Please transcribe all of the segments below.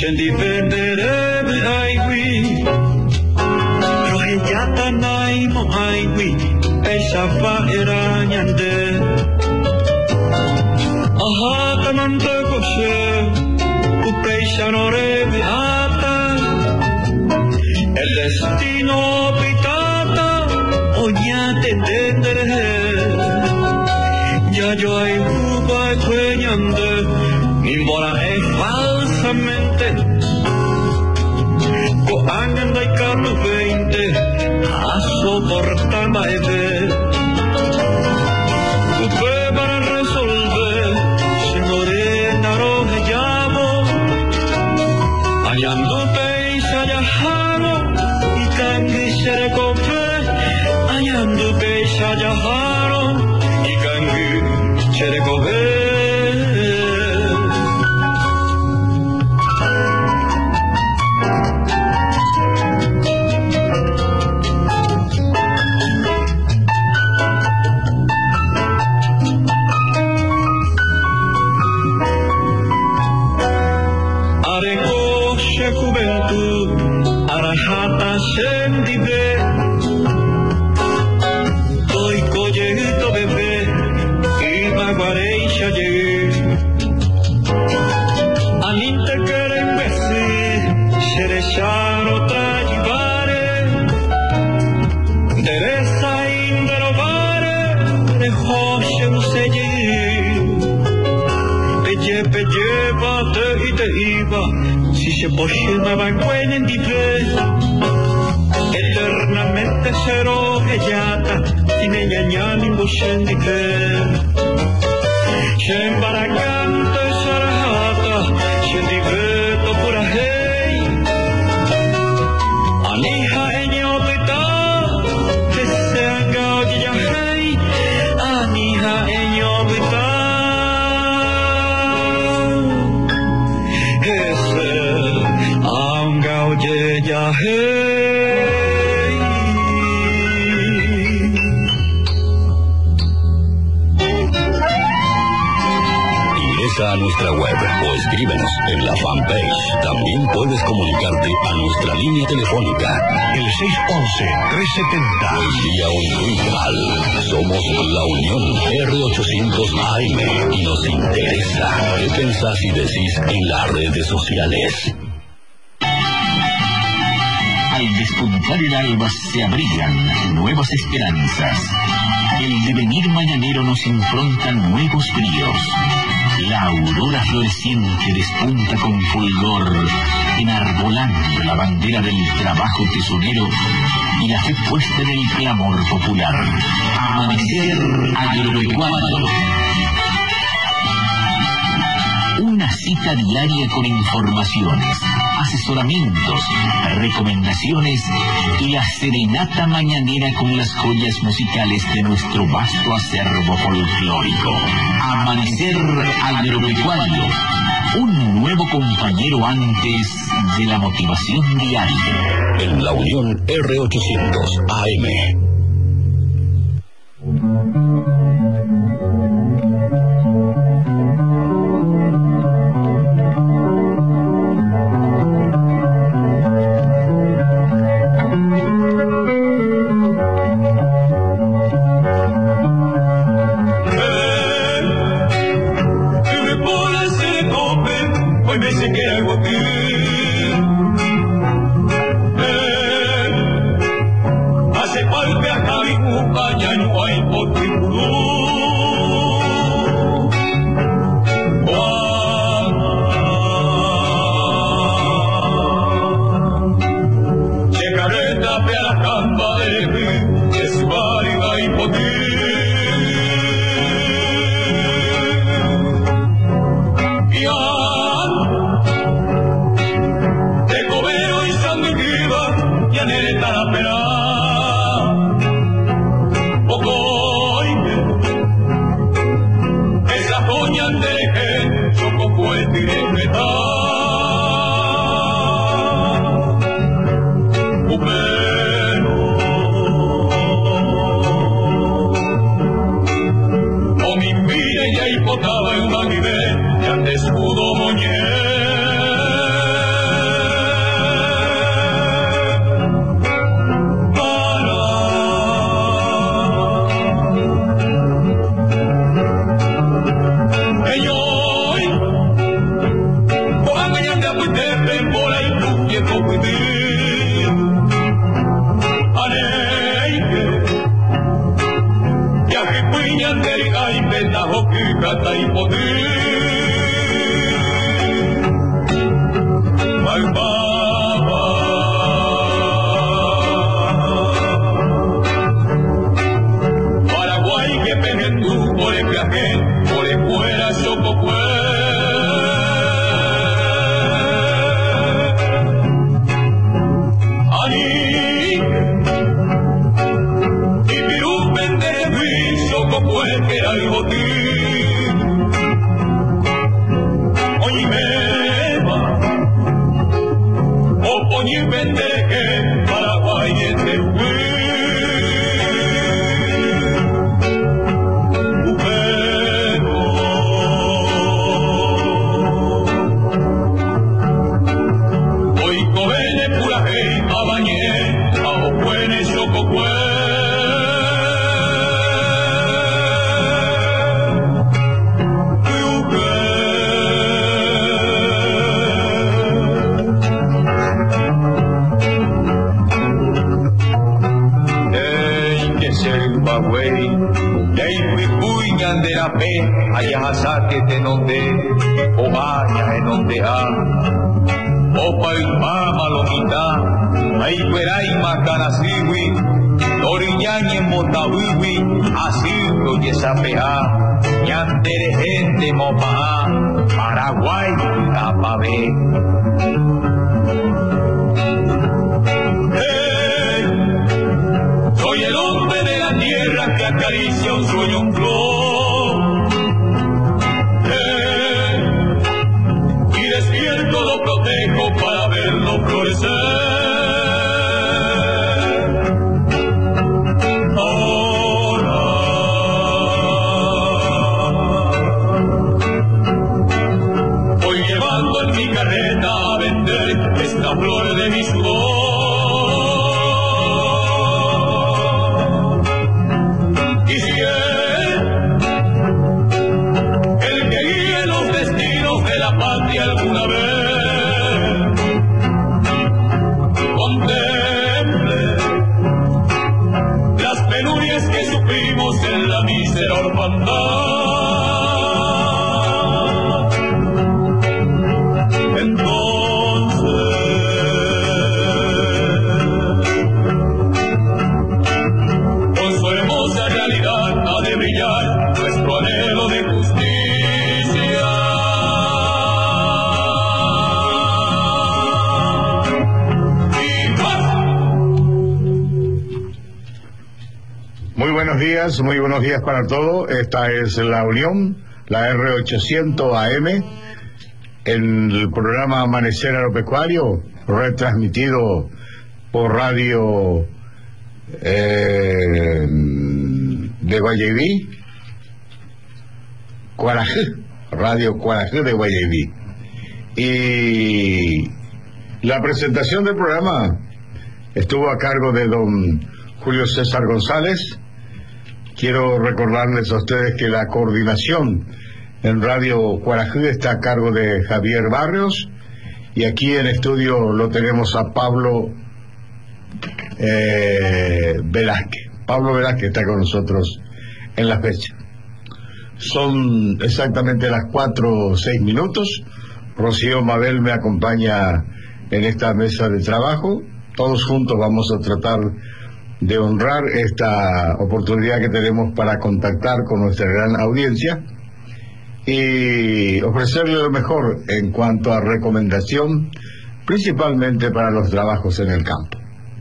Shendi vendere aiwi Rohe yata nai mo aiwi Esa fa era nyande Aha kanante koshe Upeisha no revi ata El destino pitata Oñate tendere Ya yo hay uva cueñande Nimbora es falsamente Ko angan dai carro 20 A soportar maeve Upe para resolver Señorita roje llamo Ayando peisa yajaro Y kangi sere kope Ayando peisa yajaro Y kangi sere kope Arahata sendibe Toi koyeto bebe Imaguareisha llegué Aninte keren besi Seresharo trajibare Deresa inderovare De hoshe useye Peye bate ite iba Si se poscema banquenen di fe Eternamente sarò hejata Tine ñañani bushen di fe Shembaragante sarahata Shendi veto pura hei Anija eñopita Que se anga oya hei Anija eñopita Ya hey. Ingresa a nuestra web o escríbenos en la fanpage. También puedes comunicarte a nuestra línea telefónica, el 611-370. El día universal. Somos la Unión R800 AM y nos interesa qué pensás y decís en las redes sociales. Al despuntar el alba se abrigan nuevas esperanzas. El devenir mañanero nos impronta nuevos bríos. La aurora floreciente despunta con fulgor, enarbolando la bandera del trabajo tesonero y la fe puesta en el clamor popular. Amanecer agropecuario. Una cita diaria con informaciones, asesoramientos, recomendaciones y la serenata mañanera con las joyas musicales de nuestro vasto acervo folclórico. Amanecer agropecuario, un nuevo compañero antes de la motivación diaria. En la Unión R800 AM. Potaba en una nivel, ya te escudo moñé. Muy buenos días para todos. Esta es La Unión, la R800 AM, en el programa Amanecer Agropecuario, retransmitido por radio de Guayaquil, Radio Cuarajú de Guayaquil. Y la presentación del programa estuvo a cargo de don Julio César González. Quiero recordarles a ustedes que la coordinación en Radio Cuarajú está a cargo de Javier Barrios, y aquí en estudio lo tenemos a Pablo Velázquez. Pablo Velázquez está con nosotros en la fecha. Son exactamente las 4:06. Rocío Mabel me acompaña en esta mesa de trabajo. Todos juntos vamos a tratar de honrar esta oportunidad que tenemos para contactar con nuestra gran audiencia y ofrecerle lo mejor en cuanto a recomendación, principalmente para los trabajos en el campo.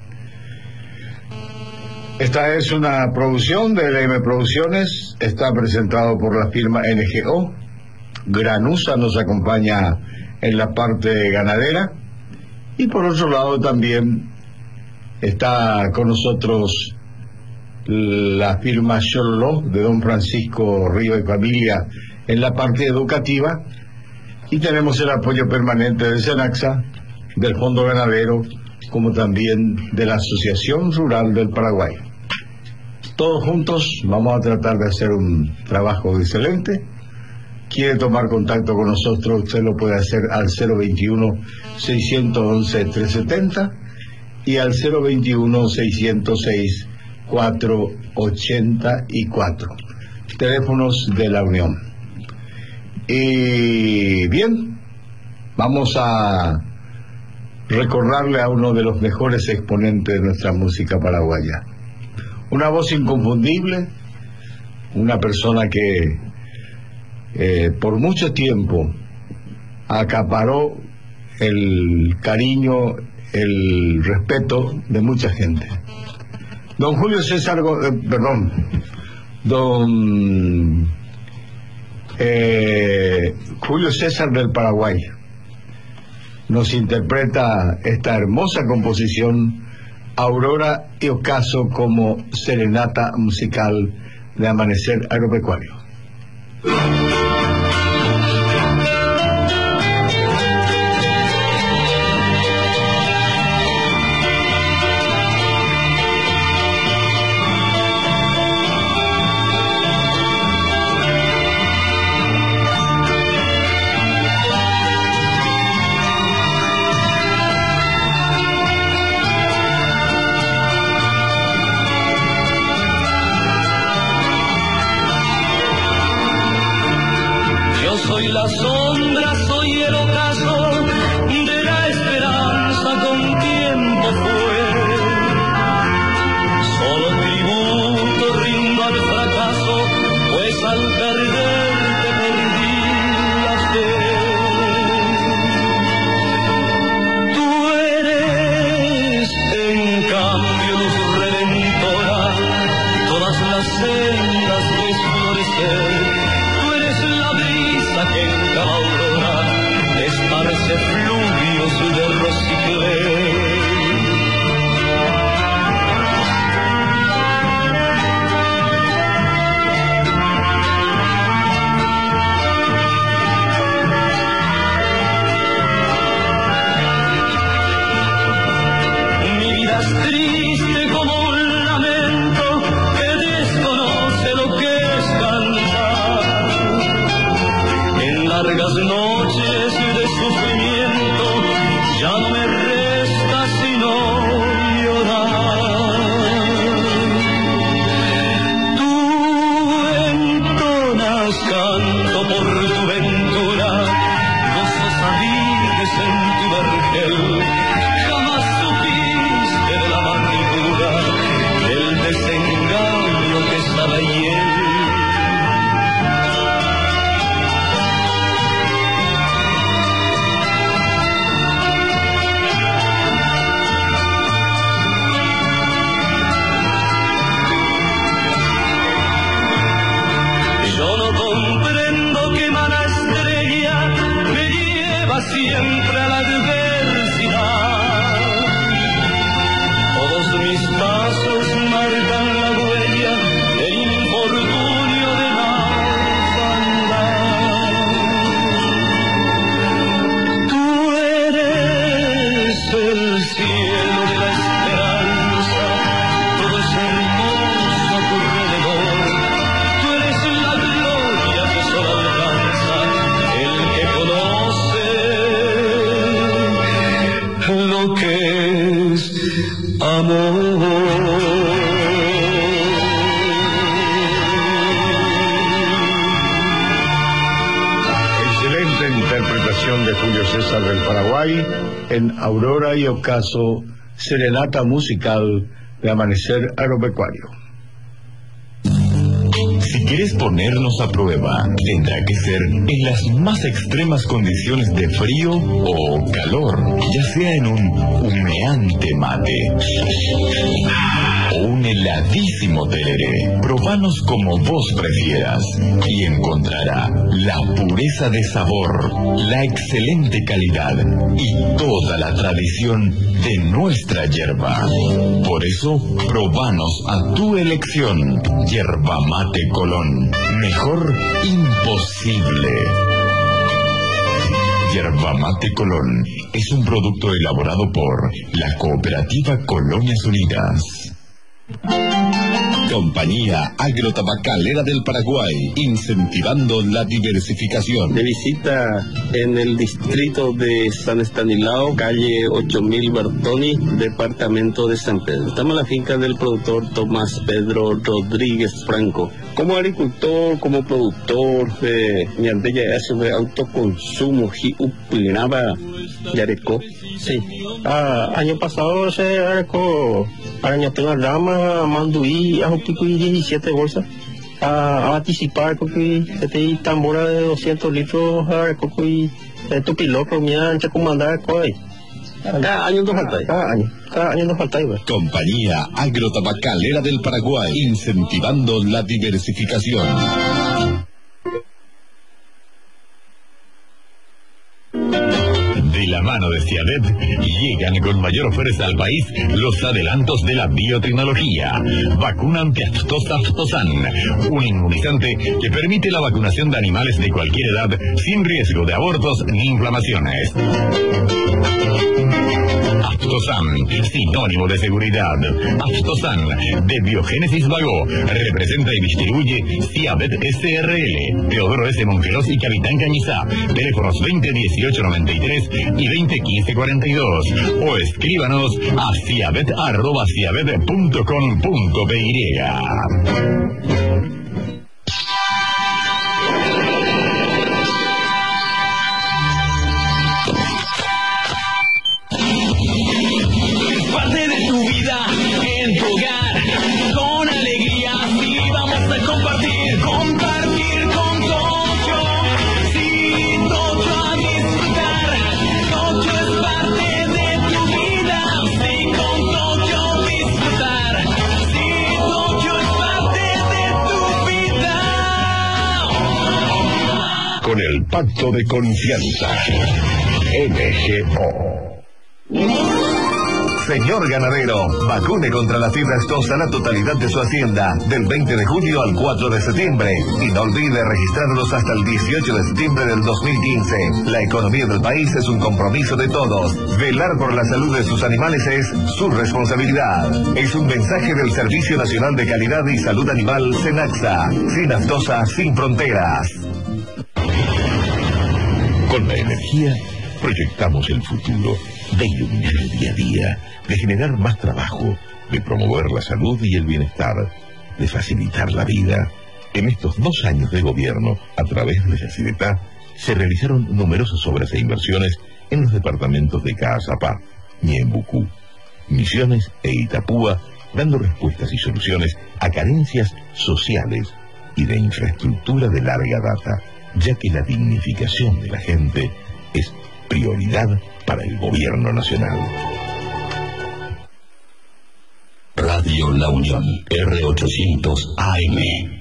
Esta es una producción de LM Producciones, está presentado por la firma NGO. Granusa nos acompaña en la parte ganadera, y por otro lado también está con nosotros la firma Chololó de don Francisco Río y familia en la parte educativa, y tenemos el apoyo permanente del SENACSA, del Fondo Ganadero, como también de la Asociación Rural del Paraguay. Todos juntos vamos a tratar de hacer un trabajo excelente. quiere tomar contacto con nosotros, usted lo puede hacer al 021-611-370 y al 021-606-484, teléfonos de la Unión. Y bien, vamos a recordarle a uno de los mejores exponentes de nuestra música paraguaya. Una voz inconfundible, una persona que por mucho tiempo acaparó el cariño, el respeto de mucha gente. Don Julio César, Julio César del Paraguay nos interpreta esta hermosa composición Aurora y Ocaso como serenata musical de Amanecer Agropecuario. Soy la sombra, soy el ocaso de la esperanza con tiempo fue. Solo tributo rindo al fracaso, pues al perderte perdí la fe. Tú eres, en cambio, luz redentora, todas las sendas de florecer. Que en cada aurora esparce fluvios de rosicler. Mi vida es triste como un lamento que desconoce lo que es cantar. Largas noches de sufrimiento, ya no me resta sino llorar. Tú entonas canto por tu ventura, gozosa vives en tu vergel. Jamás supiste de la amargura, del desengaño que estaba en él. Siempre a la adversidad, todos mis pasos marcan la huella del infortunio de la orfandad. Tú eres el cielo de la esperanza, todo es hermoso a tu alrededor. Tú eres la gloria que solo alcanza el que conoce lo que es amor. Excelente interpretación de Julio César del Paraguay en Aurora y Ocaso, serenata musical de Amanecer Agropecuario. Si quieres ponernos a prueba, tendrá que ser en las más extremas condiciones de frío o calor, ya sea en un humeante mate o un heladísimo tereré. Probanos como vos prefieras y encontrará la pureza de sabor, la excelente calidad y toda la tradición de nuestra yerba. Por eso, probanos a tu elección. Yerba Mate Colón. Mejor imposible. Yerba Mate Colón es un producto elaborado por la Cooperativa Colonias Unidas. Compañía Agrotabacalera del Paraguay, incentivando la diversificación. De visita en el distrito de San Estanislao, calle 8000 Bertoni, departamento de San Pedro. Estamos en la finca del productor Tomás Pedro Rodríguez Franco. Como agricultor, como productor, mi aldea hace de autoconsumo, y upinaba Yareco. Sí. Año pasado se arecó arañatena rama, manduí, ajopico y 17 bolsas. A participar porque este tambora de 200 litros arecó y tu piloto mía ancha comandar coi. Cada año nos falta. Cada año nos falta. Compañía Agrotabacalera del Paraguay, incentivando la diversificación. De la mano de Ciadet, llegan con mayor fuerza al país los adelantos de la biotecnología. Vacuna antiaftosa Aftosan, un inmunizante que permite la vacunación de animales de cualquier edad sin riesgo de abortos ni inflamaciones. Aftosan, sinónimo de seguridad. Aftosan, de Biogénesis Vago, representa y distribuye Ciadet SRL, Teodoro S. Mongeros y Capitán Cañizá. Teléfonos 201893 y 201542. O escríbanos a ciadet@ciadet.com.py. Con el pacto de confianza. MGO. Señor ganadero, vacune contra la fiebre aftosa la totalidad de su hacienda, del 20 de julio al 4 de septiembre. Y no olvide registrarlos hasta el 18 de septiembre del 2015. La economía del país es un compromiso de todos. Velar por la salud de sus animales es su responsabilidad. Es un mensaje del Servicio Nacional de Calidad y Salud Animal, SENACSA. Sin aftosa, sin fronteras. Con la energía proyectamos el futuro de iluminar el día a día, de generar más trabajo, de promover la salud y el bienestar, de facilitar la vida. En estos 2 años de gobierno, a través de Yacyretá, se realizaron numerosas obras e inversiones en los departamentos de Caazapá, Ñembucú, Misiones e Itapúa, dando respuestas y soluciones a carencias sociales y de infraestructura de larga data, ya que la dignificación de la gente es prioridad para el gobierno nacional. Radio La Unión, R800 AM.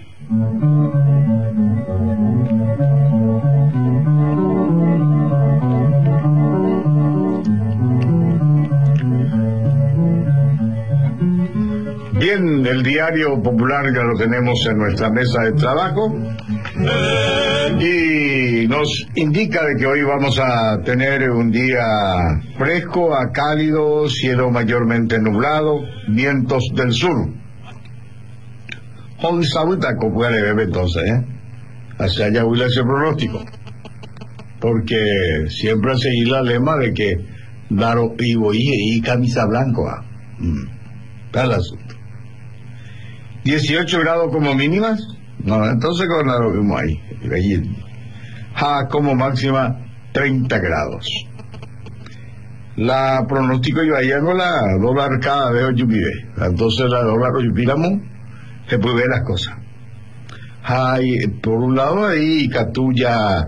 Bien, el diario popular ya lo tenemos en nuestra mesa de trabajo y nos indica de que hoy vamos a tener un día fresco a cálido, cielo mayormente nublado, vientos del sur. Hoy sabutaco puede beber entonces, hacia allá huila ese pronóstico, porque siempre seguir la lema de que Daro y camisa blanco, está el asunto. 18 grados como mínimas, no, entonces con lo mismo ahí, como máxima 30 grados. La pronóstico yo allá con la dólar cada vez hoy vive, entonces la dólar hoy piramo, se puede ver las cosas. Por un lado ahí, Catuya,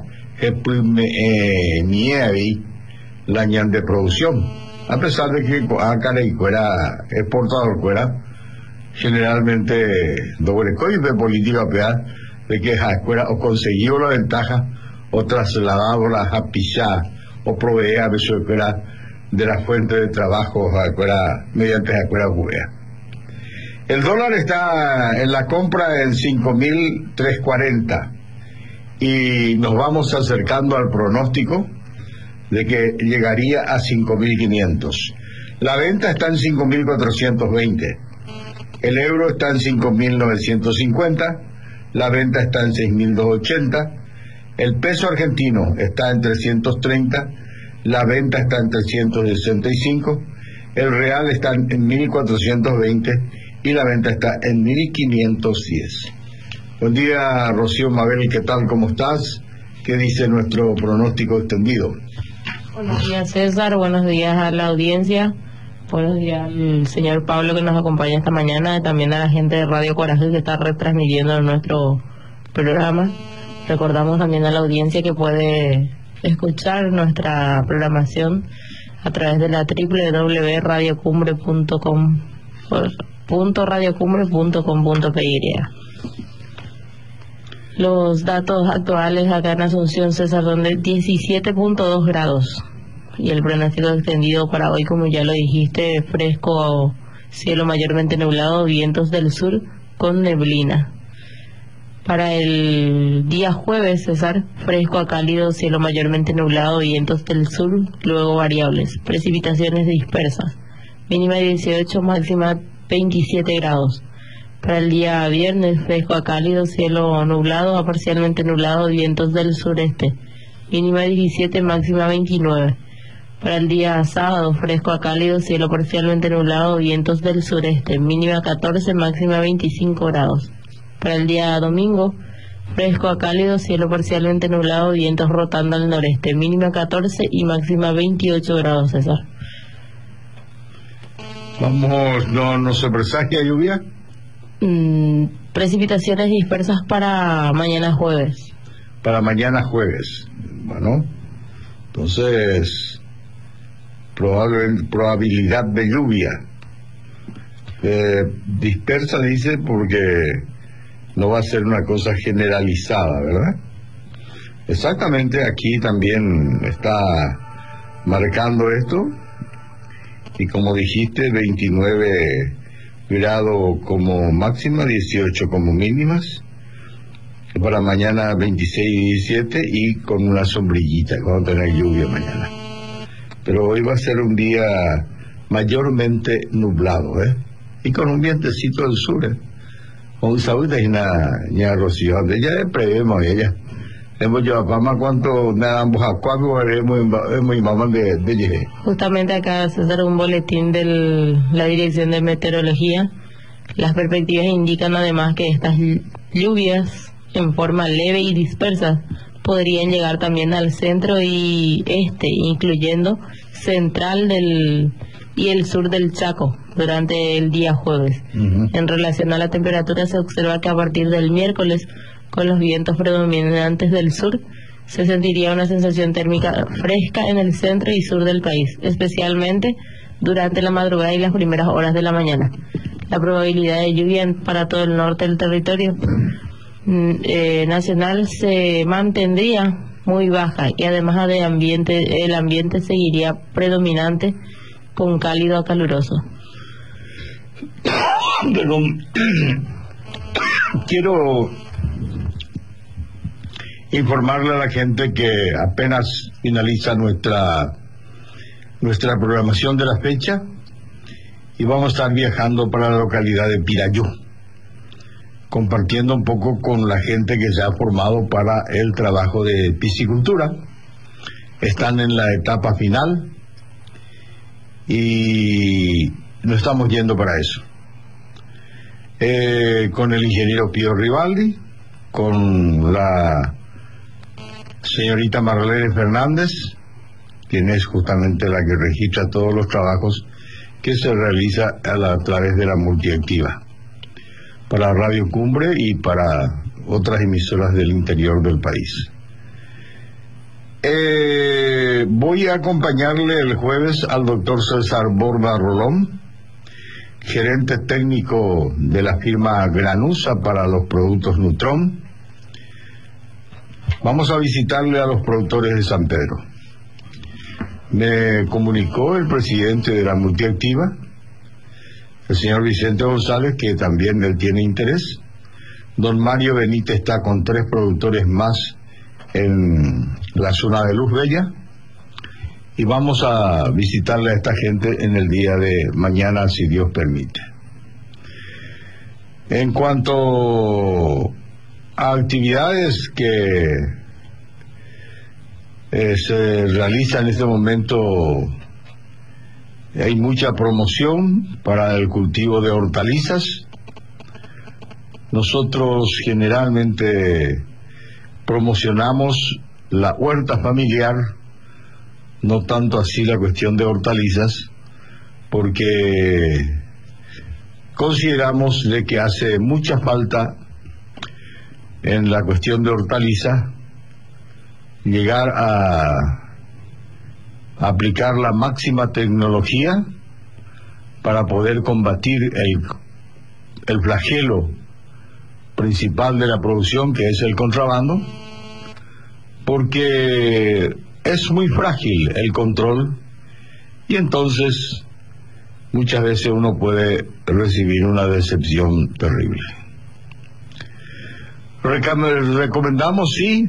nieve, la ñan de producción, a pesar de que acá la fuera exportador fuera, generalmente doble coipe política peor de que escuela o conseguido la ventaja o trasladado la japilla o proveer a veces de la fuente de trabajo mediante la escuela judía. El dólar está en la compra en 5.340 y nos vamos acercando al pronóstico de que llegaría a 5.500. La venta está en 5.420. El euro está en 5.950, la venta está en 6.280, el peso argentino está en 330, la venta está en 365, el real está en 1.420 y la venta está en 1.510. Buen día, Rocío Mabel, ¿qué tal? ¿Cómo estás? ¿Qué dice nuestro pronóstico extendido? Buenos días, César, buenos días a la audiencia, buenos días al señor Pablo que nos acompaña esta mañana, también a la gente de Radio Coraje que está retransmitiendo nuestro programa. Recordamos también a la audiencia que puede escuchar nuestra programación a través de la www.radiocumbre.com.py. Los datos actuales acá en Asunción, César, son de 17.2 grados. Y el pronóstico extendido para hoy, como ya lo dijiste, fresco, cielo mayormente nublado, vientos del sur con neblina. Para el día jueves, César, fresco a cálido, cielo mayormente nublado, vientos del sur, luego variables. Precipitaciones dispersas. Mínima 18, máxima 27 grados. Para el día viernes, fresco a cálido, cielo nublado a parcialmente nublado, vientos del sureste. Mínima 17, máxima 29. Para el día sábado, fresco a cálido, cielo parcialmente nublado, vientos del sureste. Mínima 14, máxima 25 grados. Para el día domingo, fresco a cálido, cielo parcialmente nublado, vientos rotando al noreste. Mínima 14 y máxima 28 grados, César. Vamos, ¿no se presagia lluvia? Precipitaciones dispersas para mañana jueves. Para mañana jueves. Bueno, entonces, probabilidad de lluvia. Dispersa dice porque no va a ser una cosa generalizada, ¿verdad? Exactamente, aquí también está marcando esto. Y como dijiste, 29 grados como máxima, 18 como mínimas. Para mañana 26 y 17 y con una sombrillita, vamos a tener lluvia mañana. Pero hoy va a ser un día mayormente nublado, y con un vientecito del sur, Con saúde y una Rocío, donde ya prevemos ella. Hemos llevado para más cuánto nada ambos a cuatro hemos mamá de llegar. Justamente acá se hace un boletín de la Dirección de Meteorología. Las perspectivas indican además que estas lluvias en forma leve y dispersa podrían llegar también al centro y este, incluyendo central y el sur del Chaco durante el día jueves. En relación a la temperatura, se observa que a partir del miércoles, con los vientos predominantes del sur, se sentiría una sensación térmica fresca en el centro y sur del país, especialmente durante la madrugada y las primeras horas de la mañana. La probabilidad de lluvia para todo el norte del territorio nacional se mantendría muy baja y además el ambiente seguiría predominante con cálido a caluroso. Pero quiero informarle a la gente que apenas finaliza nuestra programación de la fecha y vamos a estar viajando para la localidad de Pirayú, compartiendo un poco con la gente que se ha formado para el trabajo de piscicultura. Están en la etapa final y nos estamos yendo para eso. Con el ingeniero Pío Rivaldi, con la señorita Marlene Fernández, quien es justamente la que registra todos los trabajos que se realiza a través de la multiactiva para Radio Cumbre y para otras emisoras del interior del país. Voy a acompañarle el jueves al doctor César Borda Rolón, gerente técnico de la firma Granusa para los productos Nutron. Vamos a visitarle a los productores de San Pedro. Me comunicó el presidente de la multiactiva, el señor Vicente González, que también él tiene interés. Don Mario Benítez está con 3 productores más en la zona de Luz Bella y vamos a visitarle a esta gente en el día de mañana, si Dios permite. En cuanto a actividades que se realizan en este momento, hay mucha promoción para el cultivo de hortalizas. Nosotros generalmente promocionamos la huerta familiar, no tanto así la cuestión de hortalizas, porque consideramos de que hace mucha falta en la cuestión de hortalizas llegar a aplicar la máxima tecnología para poder combatir el flagelo principal de la producción, que es el contrabando, porque es muy frágil el control y entonces muchas veces uno puede recibir una decepción terrible. Recomendamos, sí,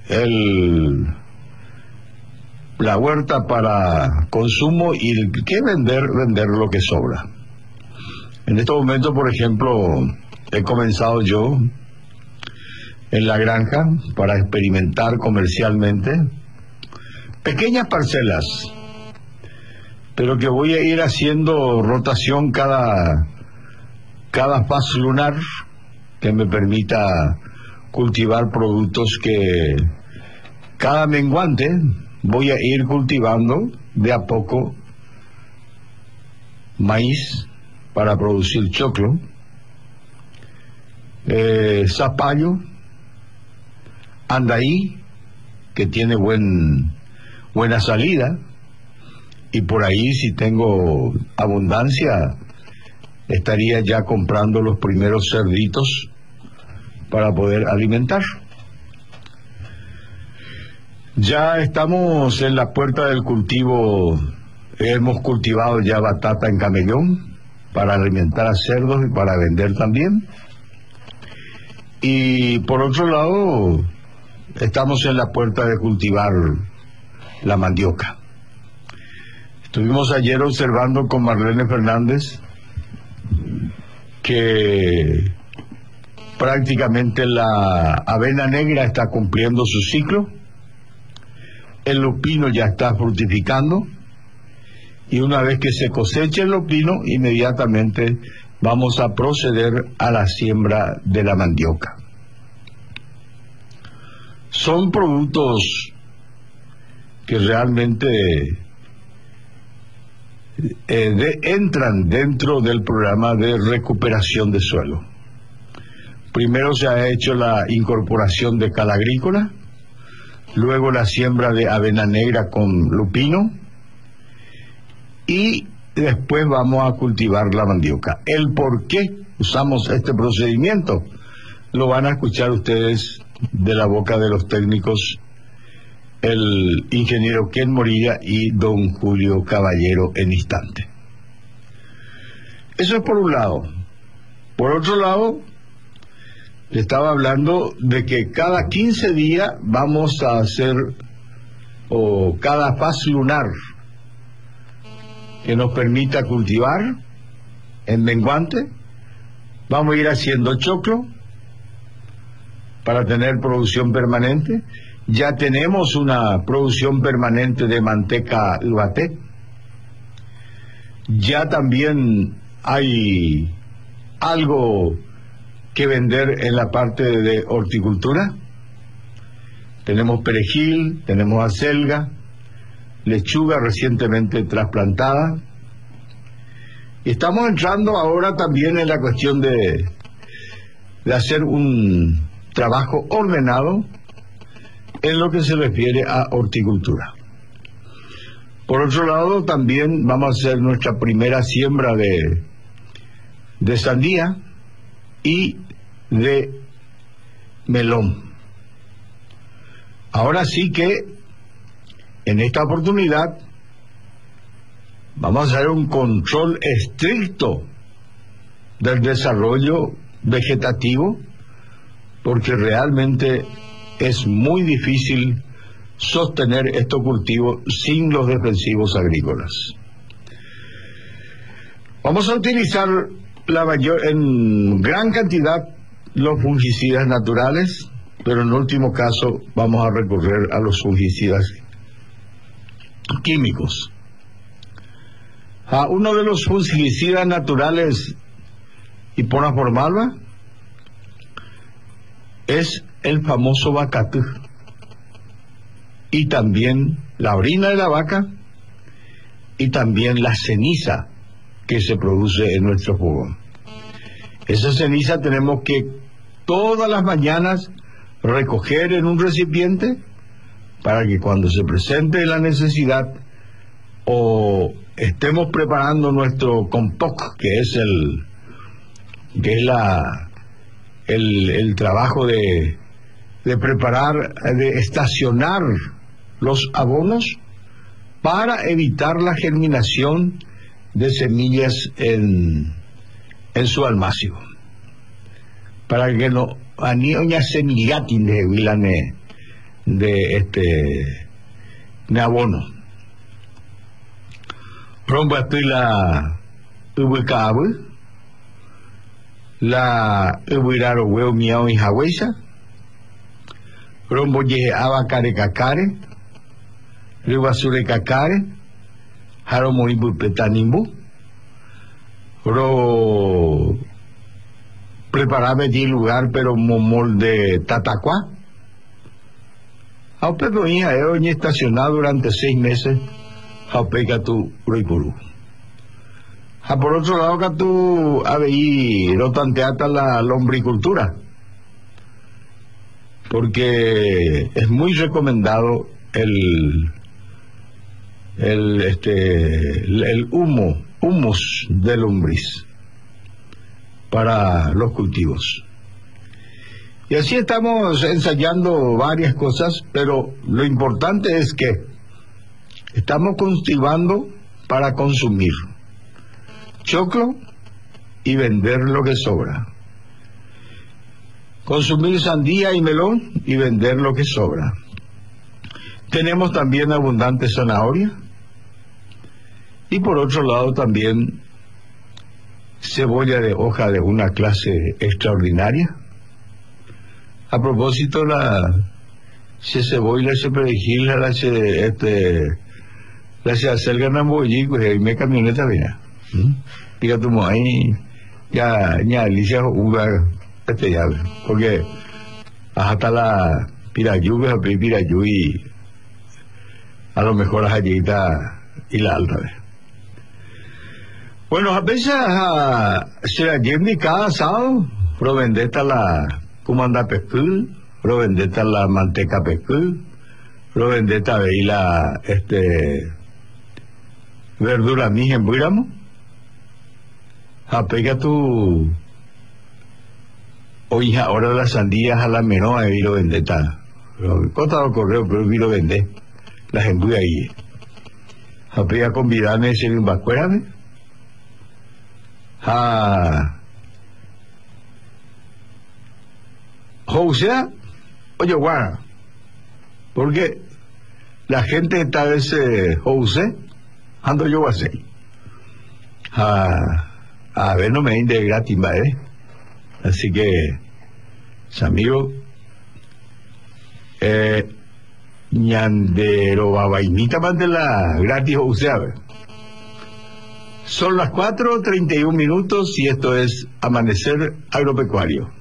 la huerta para consumo y vender lo que sobra. En este momento, por ejemplo, he comenzado yo en la granja para experimentar comercialmente pequeñas parcelas, pero que voy a ir haciendo rotación cada faz lunar que me permita cultivar productos que cada menguante voy a ir cultivando de a poco. Maíz para producir choclo, zapallo, andaí, que tiene buena salida, y por ahí, si tengo abundancia, estaría ya comprando los primeros cerditos para poder alimentar. Ya estamos en la puerta del cultivo. Hemos cultivado ya batata en camellón para alimentar a cerdos y para vender también. Y por otro lado, estamos en la puerta de cultivar la mandioca. Estuvimos ayer observando con Marlene Fernández que prácticamente la avena negra está cumpliendo su ciclo, el lupino ya está fructificando, y una vez que se coseche el lupino, inmediatamente vamos a proceder a la siembra de la mandioca. Son productos que realmente entran dentro del programa de recuperación de suelo. Primero se ha hecho la incorporación de cal agrícola, luego la siembra de avena negra con lupino, y después vamos a cultivar la mandioca. El por qué usamos este procedimiento lo van a escuchar ustedes de la boca de los técnicos, el ingeniero Ken Morilla y don Julio Caballero, en instante. Eso es por un lado. Por otro lado, le estaba hablando de que cada 15 días vamos a hacer, o cada faz lunar que nos permita cultivar en menguante, vamos a ir haciendo choclo para tener producción permanente. Ya tenemos una producción permanente de manteca Ubaté. Ya también hay algo que vender en la parte de horticultura. Tenemos perejil, tenemos acelga, lechuga recientemente trasplantada. Y estamos entrando ahora también en la cuestión de hacer un trabajo ordenado en lo que se refiere a horticultura. Por otro lado, también vamos a hacer nuestra primera siembra de sandía y de melón. Ahora sí que en esta oportunidad vamos a hacer un control estricto del desarrollo vegetativo, porque realmente es muy difícil sostener estos cultivos sin los defensivos agrícolas. Vamos a utilizar en gran cantidad los fungicidas naturales, pero en último caso vamos a recurrir a los fungicidas químicos. Uno de los fungicidas naturales, Hipona formalva, es el famoso bacatú, y también la orina de la vaca, y también la ceniza que se produce en nuestro fogón. Esa ceniza tenemos que todas las mañanas recoger en un recipiente para que cuando se presente la necesidad o estemos preparando nuestro compost, que es el trabajo de preparar, de estacionar los abonos para evitar la germinación de semillas en su almacio, para que no anioña semillatin de vilane de abono. Romba estoy la ubicabu, la ubiraro huevo miao y jahuesa, rombo ye abacare cacare, ribasure cacare, jaro moibu petanimbu, ro preparame allí lugar pero momol de tatacua. Aunque doña estacionado durante 6 meses, aupeka tu roipuru. Por otro lado, que tú aveí rotanteata la lombricultura, porque es muy recomendado el humus de lombriz para los cultivos. Y así estamos ensayando varias cosas, pero lo importante es que estamos cultivando para consumir choclo y vender lo que sobra, consumir sandía y melón y vender lo que sobra. Tenemos también abundante zanahoria y por otro lado también cebolla de hoja de una clase extraordinaria. A propósito, la cebolla se perejil, la se acercan a Boyico y me camioneta viene. Diga tu ahí ya Alicia uva este llave, porque hasta la Pirayú y a lo mejor la Jayita y la alta vez. Bueno, a veces se la lleva cada sábado, provendeta la comanda pescú, provendeta la manteca pescú, provendeta veí la verdura mija en buíramo, apega tu oye ahora las sandías a la menoa y lo vendeta, contado correo pero vi lo vende, las embuya ahí, apega convidarme ese un vacuérame, José, oye, guarda, porque la gente está de ese José, ando yo a hacer. A ver, no me de gratis, ¿vale? Así que, amigo, ñandero babainita, mandela gratis José, a ver. Son las 4:31 y esto es Amanecer Agropecuario.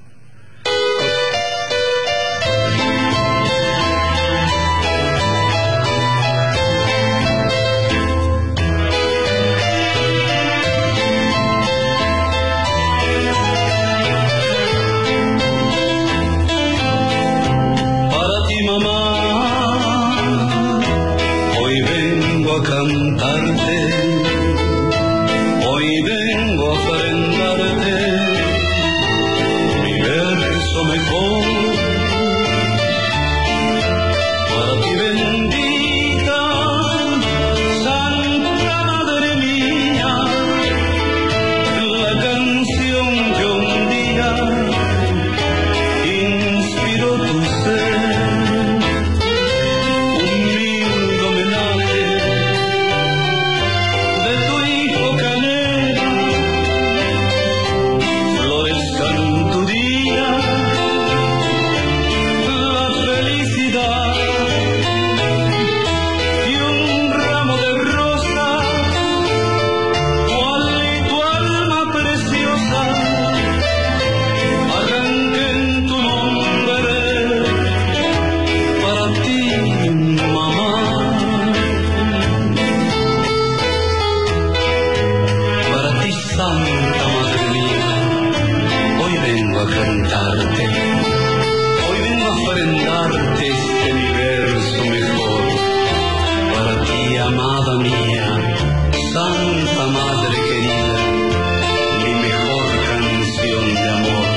cantarte. Hoy vengo a ofrendarte este universo mejor. Para ti, amada mía, Santa Madre querida, mi mejor canción de amor.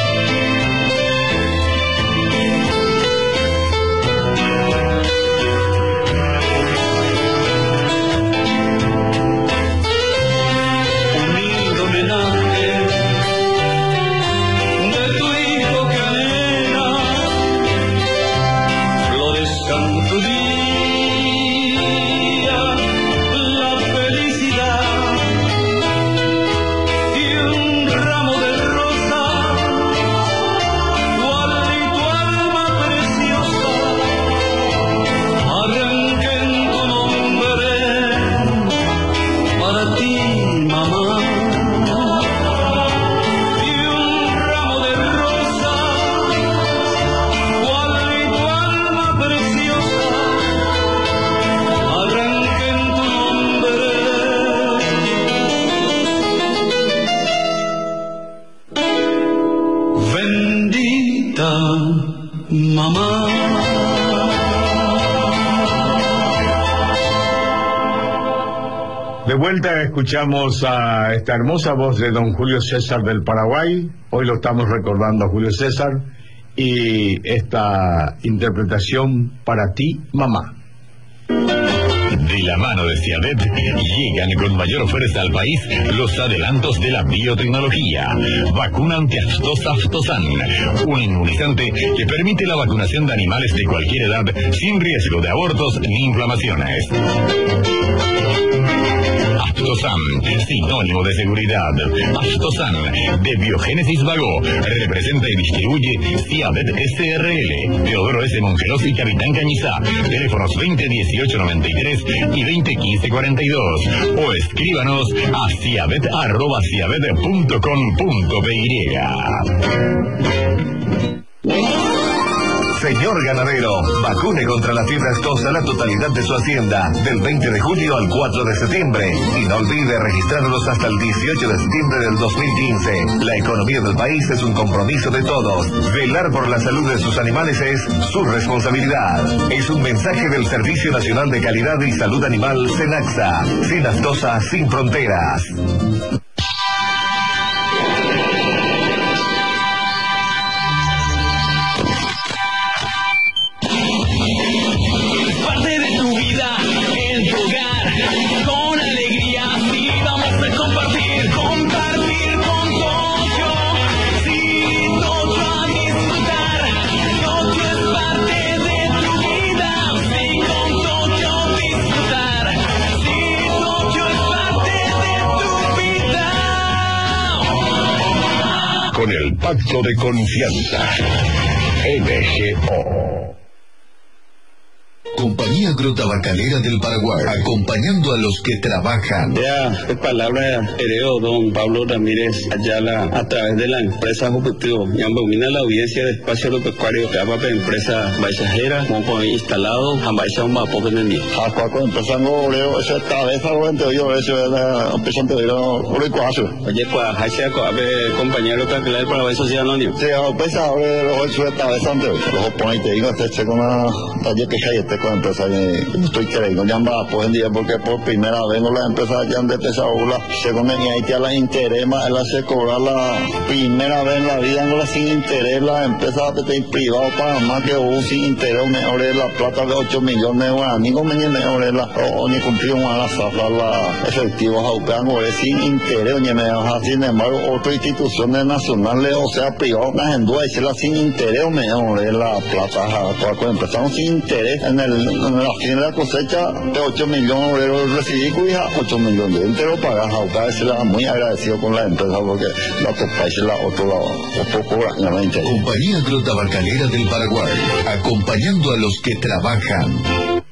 Mamá. De vuelta escuchamos a esta hermosa voz de don Julio César del Paraguay. Hoy lo estamos recordando a Julio César y esta interpretación Para ti, mamá. De la mano de Ciadet llegan con mayor fuerza al país los adelantos de la biotecnología. Vacuna antiaftosa Aftosan, un inmunizante que permite la vacunación de animales de cualquier edad sin riesgo de abortos ni inflamaciones. Aftosan, sinónimo de seguridad. Aftosan, de Biogénesis Vago, representa y distribuye Ciadet SRL, Teodoro S. Mongelos y Capitán Cañizá. Teléfonos 2018-93 y 2015-42. O escríbanos a ciadet@ciadet.com.py. Señor ganadero, vacune contra la fiebre aftosa la totalidad de su hacienda, del 20 de julio al 4 de septiembre. Y no olvide registrarlos hasta el 18 de septiembre del 2015. La economía del país es un compromiso de todos. Velar por la salud de sus animales es su responsabilidad. Es un mensaje del Servicio Nacional de Calidad y Salud Animal, SENAXA. Sin aftosa, sin fronteras. Con el pacto de confianza. NGO. Compañía Agrotabacalera del Paraguay, acompañando a los que trabajan. Ya, de palabra heredó don Pablo Ramírez Ayala a través de la empresa Jupitrio. Ya domina la audiencia de espacio agropecuario que va para empresa baixajera, como instalado, a baixa un vapo en el mío. A cualquier empresa no leo, esa cabeza lo entiendo yo, eso es la empresa anterior, por el cuaso. Oye, pues, hacia compañía agropecuaria del Paraguay Social Anónimo. Sí, a empresa ahora lo hecho de cabeza anterior. Los oponentes digo, este con una taller que hay este con empresa y estoy creyendo ya va pues en día porque por primera vez no las empresas ya han empezado la segunda ni ahí ya la interés más él hace cobrar la primera vez en la vida no la sin interés la empresa de privado para más que hubo sin interés mejor la plata de 8 millones de guaraní no me mejor la o ni cumplió a la zafra la efectivos aupeango es sin interés ni me sin embargo otras instituciones nacionales o sea privadas las en duda y se la sin interés mejor la plata cuando empezamos sin interés en la fin de la cosecha de 8 millones de recibí cuija 8 millones de entero pagas a se la muy agradecido con la empresa porque la otro país la otro cobra en la interés. Compañía Agrotabacalera del Paraguay, acompañando a los que trabajan.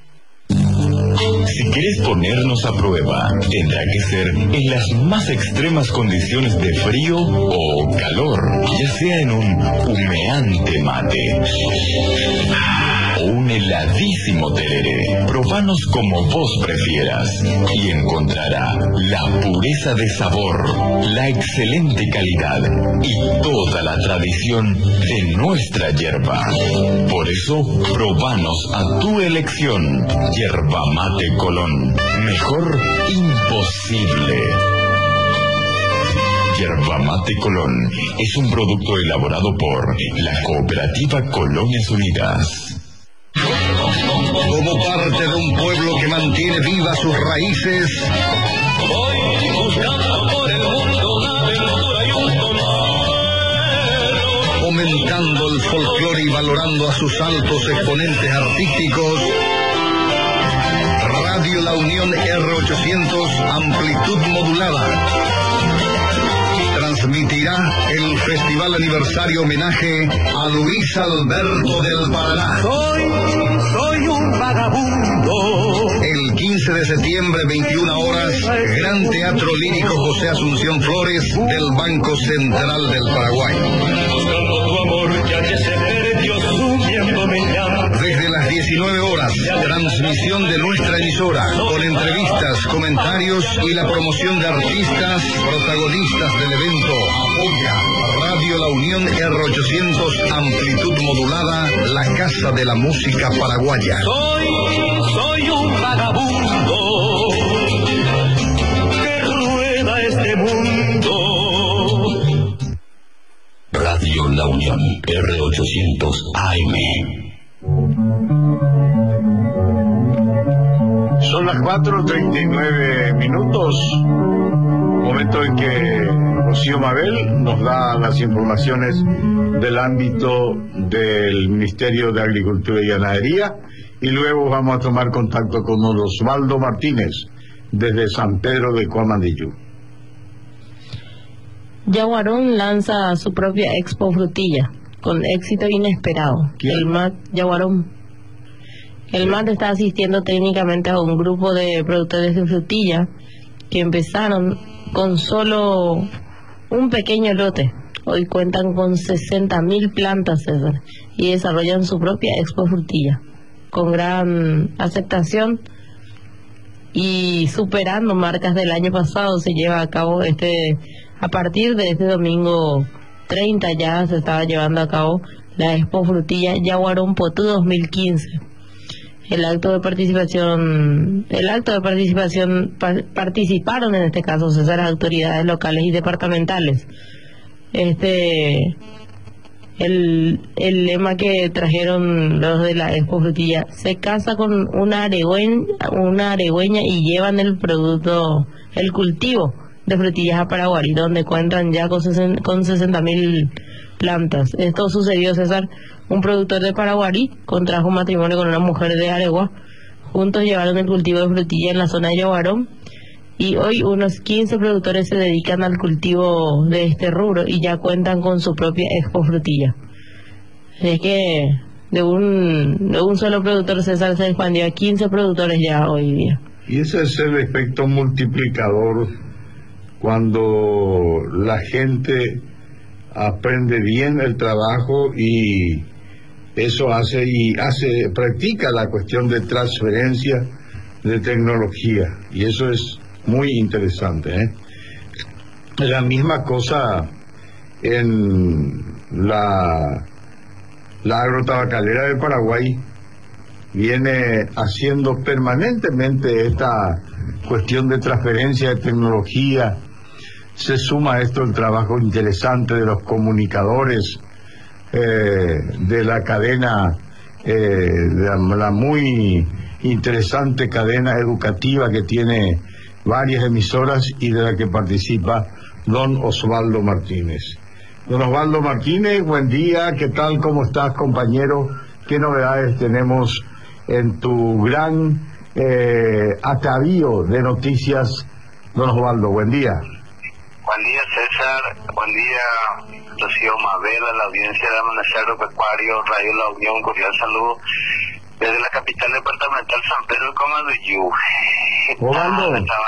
Si quieres ponernos a prueba, tendrá que ser en las más extremas condiciones de frío o calor, ya sea en un humeante mate o un heladísimo tereré. Probanos como vos prefieras y encontrará la pureza de sabor, la excelente calidad y toda la tradición de nuestra yerba. Por eso, probanos a tu elección. Yerba Mate Colón. Mejor imposible. Yerba Mate Colón es un producto elaborado por la Cooperativa Colonias Unidas. Como parte de un pueblo que mantiene vivas sus raíces, Voy buscando por el mundo una aventura y un consuelo. fomentando el folclore y valorando a sus altos exponentes artísticos, Radio La Unión R800 amplitud modulada transmitirá el Festival Aniversario Homenaje a Luis Alberto del Paraná. Soy un vagabundo. El 15 de septiembre, 21 horas, Gran Teatro Lírico José Asunción Flores del Banco Central del Paraguay. Buscando tu amor ya que se perdió subiéndome ya. Desde las 19 horas, transmisión de nuestra emisora, con entrevistas, comentarios y la promoción de artistas, protagonistas del evento. Apoya Radio La Unión R800 amplitud modulada, la casa de la música paraguaya. Soy un vagabundo que rueda este mundo. Radio La Unión R800 AM. Son las 4:39 minutos, momento en que Rocío Mabel nos da las informaciones del ámbito del Ministerio de Agricultura y Ganadería, y luego vamos a tomar contacto con Osvaldo Martínez desde San Pedro de Cuamandiyú. Yaguarón lanza su propia Expo Frutilla con éxito inesperado. ¿Quién? El MAT Yaguarón. El MAT está asistiendo técnicamente a un grupo de productores de frutilla que empezaron con solo un pequeño lote. Hoy cuentan con 60.000 plantas, César, y desarrollan su propia Expo Frutilla con gran aceptación y superando marcas del año pasado. Se lleva a cabo a partir de este domingo 30 ya se estaba llevando a cabo la Expo Frutilla Yaguarón Potú 2015. El acto de participación participaron en este caso, César, las autoridades locales y departamentales. El lema que trajeron los de la Expo Frutilla: se casa con una aregüeña y llevan el cultivo de frutillas a Paraguay, donde cuentan ya con 60.000 plantas. Esto sucedió, César. Un productor de Paraguay contrajo matrimonio con una mujer de Aregua. Juntos llevaron el cultivo de frutilla en la zona de Yaguarón, y hoy unos 15 productores se dedican al cultivo de este rubro y ya cuentan con su propia Expo Frutilla. Es que de un solo productor, César, se expandió a 15 productores ya hoy día. Y ese es el efecto multiplicador cuando la gente aprende bien el trabajo, y eso practica la cuestión de transferencia de tecnología, y eso es muy interesante, ¿eh? La misma cosa en la agrotabacalera del Paraguay viene haciendo permanentemente esta cuestión de transferencia de tecnología. Se suma a esto el trabajo interesante de los comunicadores, de la cadena, de la muy interesante cadena educativa que tiene varias emisoras y de la que participa don Osvaldo Martínez. Don Osvaldo Martínez, buen día, ¿qué tal? ¿Cómo estás, compañero? ¿Qué novedades tenemos en tu gran atavío de noticias, don Osvaldo? Buen día. Buen día, César. Buen día, Rocío Mabel, a la audiencia de Amanecer Agropecuario, Radio La Unión. Cordial saludo desde la capital departamental, San Pedro de Cuamandiyú. Osvaldo,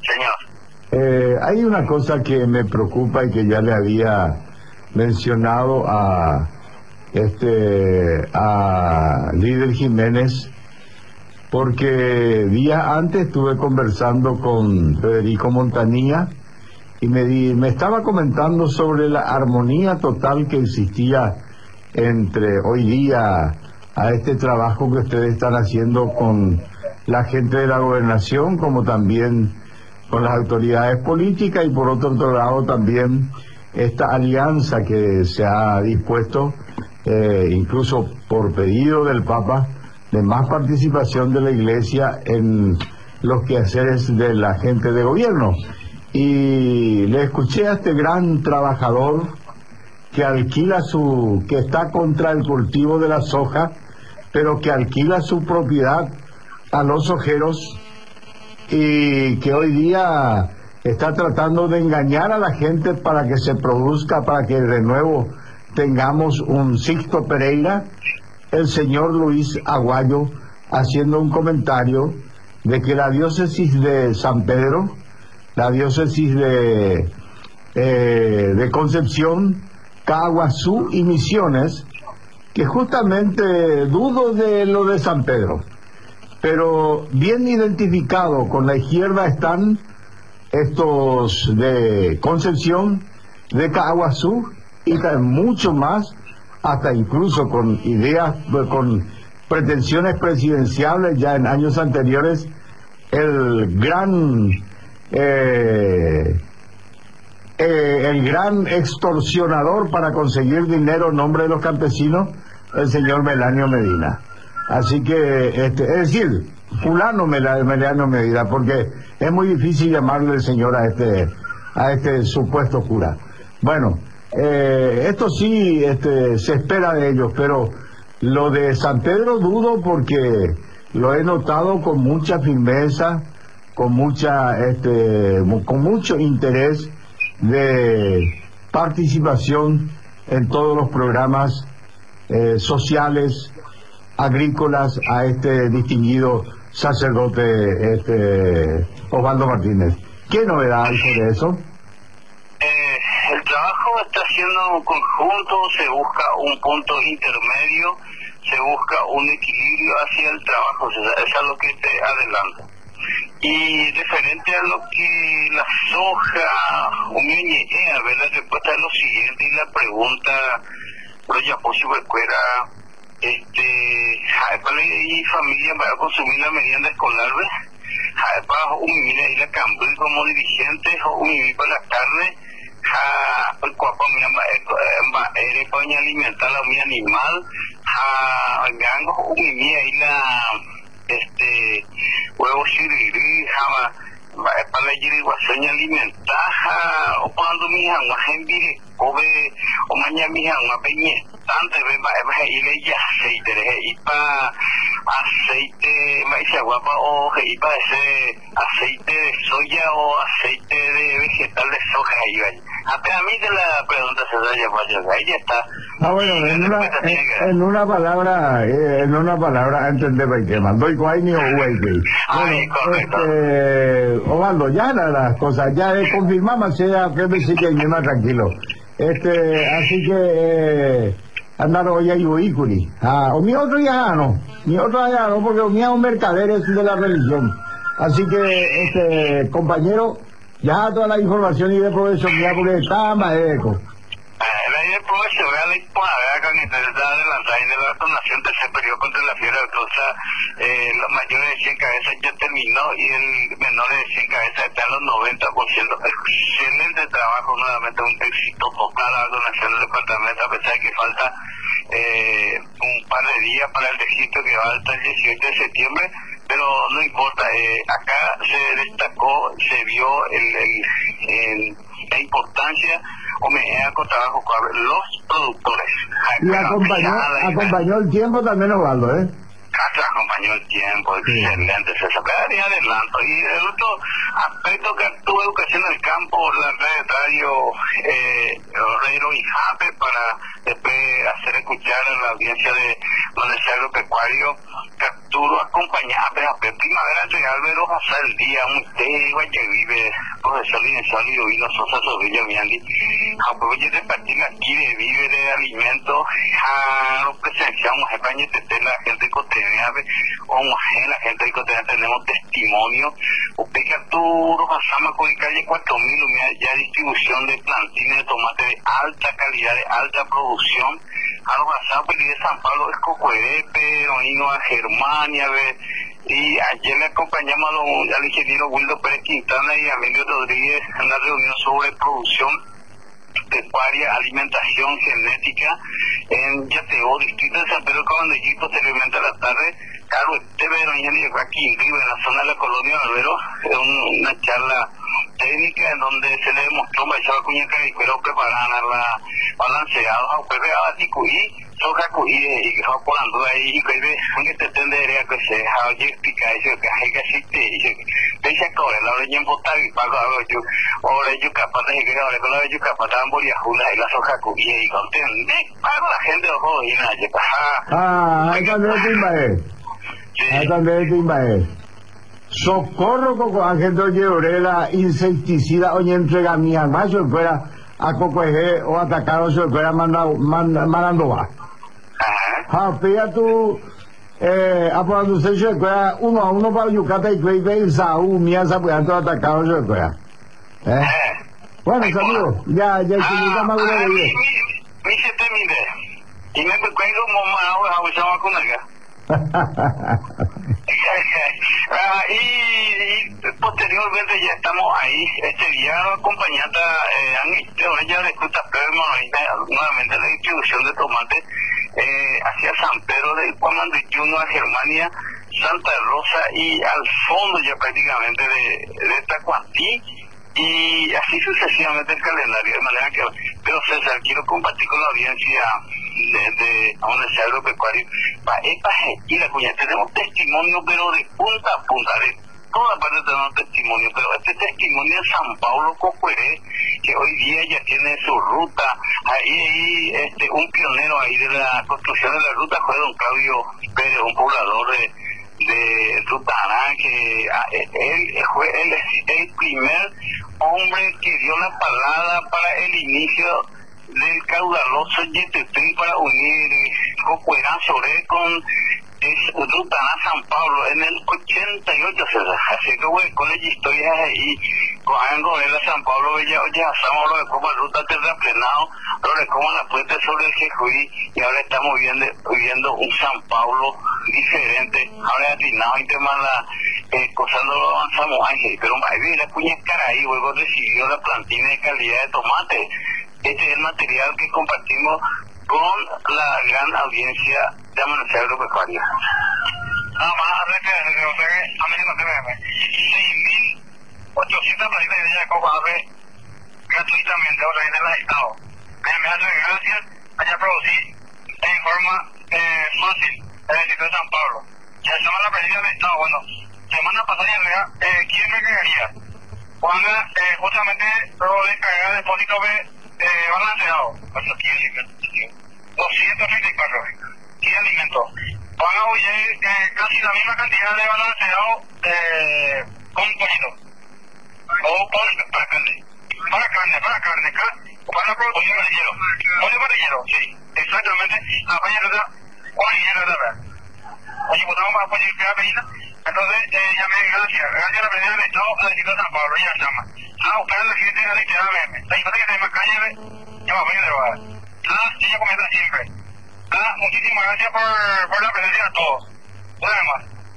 Señor. hay una cosa que me preocupa y que ya le había mencionado a a Líder Jiménez, porque días antes estuve conversando con Federico Montanía y me estaba comentando sobre la armonía total que existía entre hoy día a este trabajo que ustedes están haciendo con la gente de la gobernación, como también con las autoridades políticas, y por otro lado también esta alianza que se ha dispuesto, incluso por pedido del Papa, de más participación de la Iglesia en los quehaceres de la gente de gobierno. Y le escuché a este gran trabajador que que está contra el cultivo de la soja, pero que alquila su propiedad a los sojeros, y que hoy día está tratando de engañar a la gente para que se produzca, para que de nuevo tengamos un Sixto Pereira. El señor Luis Aguayo haciendo un comentario de que la diócesis de San Pedro, la diócesis de Concepción, Caguazú y Misiones, que justamente dudo de lo de San Pedro, pero bien identificado con la izquierda están estos de Concepción, de Caguazú y mucho más, hasta incluso con ideas, con pretensiones presidenciales ya en años anteriores, el gran extorsionador para conseguir dinero en nombre de los campesinos, el señor Melanio Medina. Así que, es decir, fulano Melanio Medina, porque es muy difícil llamarle señor a este supuesto cura. Bueno, esto sí se espera de ellos, pero lo de San Pedro dudo, porque lo he notado con mucha firmeza, con mucho interés de participación en todos los programas sociales, agrícolas, a este distinguido sacerdote Osvaldo Martínez. ¿Qué novedad hay sobre eso? El trabajo está siendo un conjunto, se busca un punto intermedio, se busca un equilibrio hacia el trabajo, eso es lo que te adelanto. Y referente a lo que la soja, a ver la respuesta es lo siguiente, y la pregunta, pero ya posible fuera, y familia va a consumir la merienda escolar, ¿ves? Mira, y la cambio como dirigente, para la carne, el cuerpo para alimentar a mi animal, gango, y la huevo shiriri, para la irrigación alimentar, o cuando mi hija gente o mañana mi hija peñe tanto y le ya aceite y para aceite maíz guapa o y para ese aceite de soya o aceite de vegetal de soja y hasta a mí de la pregunta se da ya ella está. Bueno, en una palabra entender el tema. Doy guayni o güey. Osvaldo, ya las cosas, ya confirmamos, sea que me sigue más tranquilo. Así que andar hoy a Iuícuri. O mi otro ya no, porque mi es un mercader de la religión. Así que, compañero, ya toda la información y de provecho mía, porque está más eco. La idea de provecho, vea la hispana, con intensidad adelantada y de la vacunación tercer periodo contra la fiebre aftosa, los mayores de 100 cabezas ya terminó y el menor de 100 cabezas está en los 90%. Excelente trabajo, nuevamente un éxito total a la donación del departamento, a pesar de que falta un par de días para el registro que va hasta el 18 de septiembre, pero no importa, acá se destacó, se vio la importancia con trabajo con los productores. Y acompañó el tiempo también, Osvaldo, acompañó el tiempo, excelente, se sacaría adelanto. Y el otro aspecto que tuvo educación en el campo, la red de radio Herrero y Jape, para después hacer escuchar a la audiencia de Manesagro Pecuario, Arturo acompañaba a Primavera entre Álvaro José el día un té que vive profesor Inésio Vino Sosa Sobrilla Miandi a poder repartir aquí de víveres de alimentos a lo presenciamos en España la gente cotidiana o la gente cotidiana tenemos testimonio o pega Arturo pasamos con calle 4000 ya distribución de plantines de tomate de alta calidad de alta producción a lo pasado de San Pablo de Cocuerepe Ronino a Germania y ayer le acompañamos al ingeniero Wildo Pérez Quintana y a Emilio Rodríguez en la reunión sobre producción pecuaria, alimentación genética en Yateo, distrito de San Pedro Cabandellí, posteriormente a la tarde Carlos Estevero llegó aquí en Río, en la zona de la colonia Albero, una charla técnica en donde se le demostró Baixaba Cuñaca y Cuero preparar la balanceado a Pepe Abaticuí, Soja Cuí y que por ando ahí y que ve que te tendería que se ha explica eso que hay que asistir y se corre la hora en botar y pago a yo ahora yo capaz de que ahora con la yo capaz de ambolia jula y la Soja Cuí y contende pago la gente de ojo y nada ahí también timbae ahí también timbae socorro con agente de la insecticida oye entrega mi arma yo fuera a cocoeje o atacar o se fuera mandando va pega tu apurando se fuera 1-1 para Yucata y Cleipe y Saúl mianza pues antes atacar o se fuera bueno saludos ya se me más una de ellos mi se termine y me cuelgo como ahora a con acá y posteriormente ya estamos ahí este día acompañada ya le escucha nuevamente la distribución de tomate hacia San Pedro del Cuamanduchuno a Germania, Santa Rosa y al fondo ya prácticamente de Tacuantí y así sucesivamente el calendario, de manera que pero César quiero compartir con la audiencia de un desarrollo agropecuario y la cuña tenemos testimonio pero de punta a punta de toda parte tenemos testimonio pero este testimonio de San Pablo Cocueré que hoy día ya tiene su ruta ahí un pionero ahí de la construcción de la ruta fue don Claudio Pérez, un poblador de Rutarán que él fue el primer hombre que dio la palabra para el inicio del caudaloso Yetetén para unir Cocuerán sobre con Rutarán San Pablo en el 88 así que con las historias ahí con Angorela San Pablo ya pasamos lo de como ruta terraplenado lo de como la puente sobre el Jejuí y ahora estamos viviendo un San Pablo diferente ahora atinado y tema la cosa no lo avanzamos ángel pero ahí la cuña Caraí luego recibió la plantina de calidad de tomate este es el material que compartimos con la gran audiencia de Amanecer Agropecuaria. Nada más, a mí no te ve 6.800 platitas de coco ave gratuitamente, o sea, en el Estado. Me hace gracias, allá producir en forma fácil en el sitio de San Pablo. Ya estamos en la presencia del Estado. Bueno, semana pasada ya, ¿quién me cargaría? Juana, justamente lo de cargar el depósito balanceado. Eso quiere decir 234 y alimentos. Van a oír casi la misma cantidad de balanceado con pollito o para carne. Para producir pollo parrillero, sí, exactamente. La pañera oye, votamos para pollo y cada pedida. Entonces, llamé gracias a la presidenta del Estado al distrito de San Pablo, ya llama. Buscar a la gente de la lista de la gente que tiene más calle, llama a de ella comienza siempre. Muchísimas gracias por la presencia de todos. Una vez más.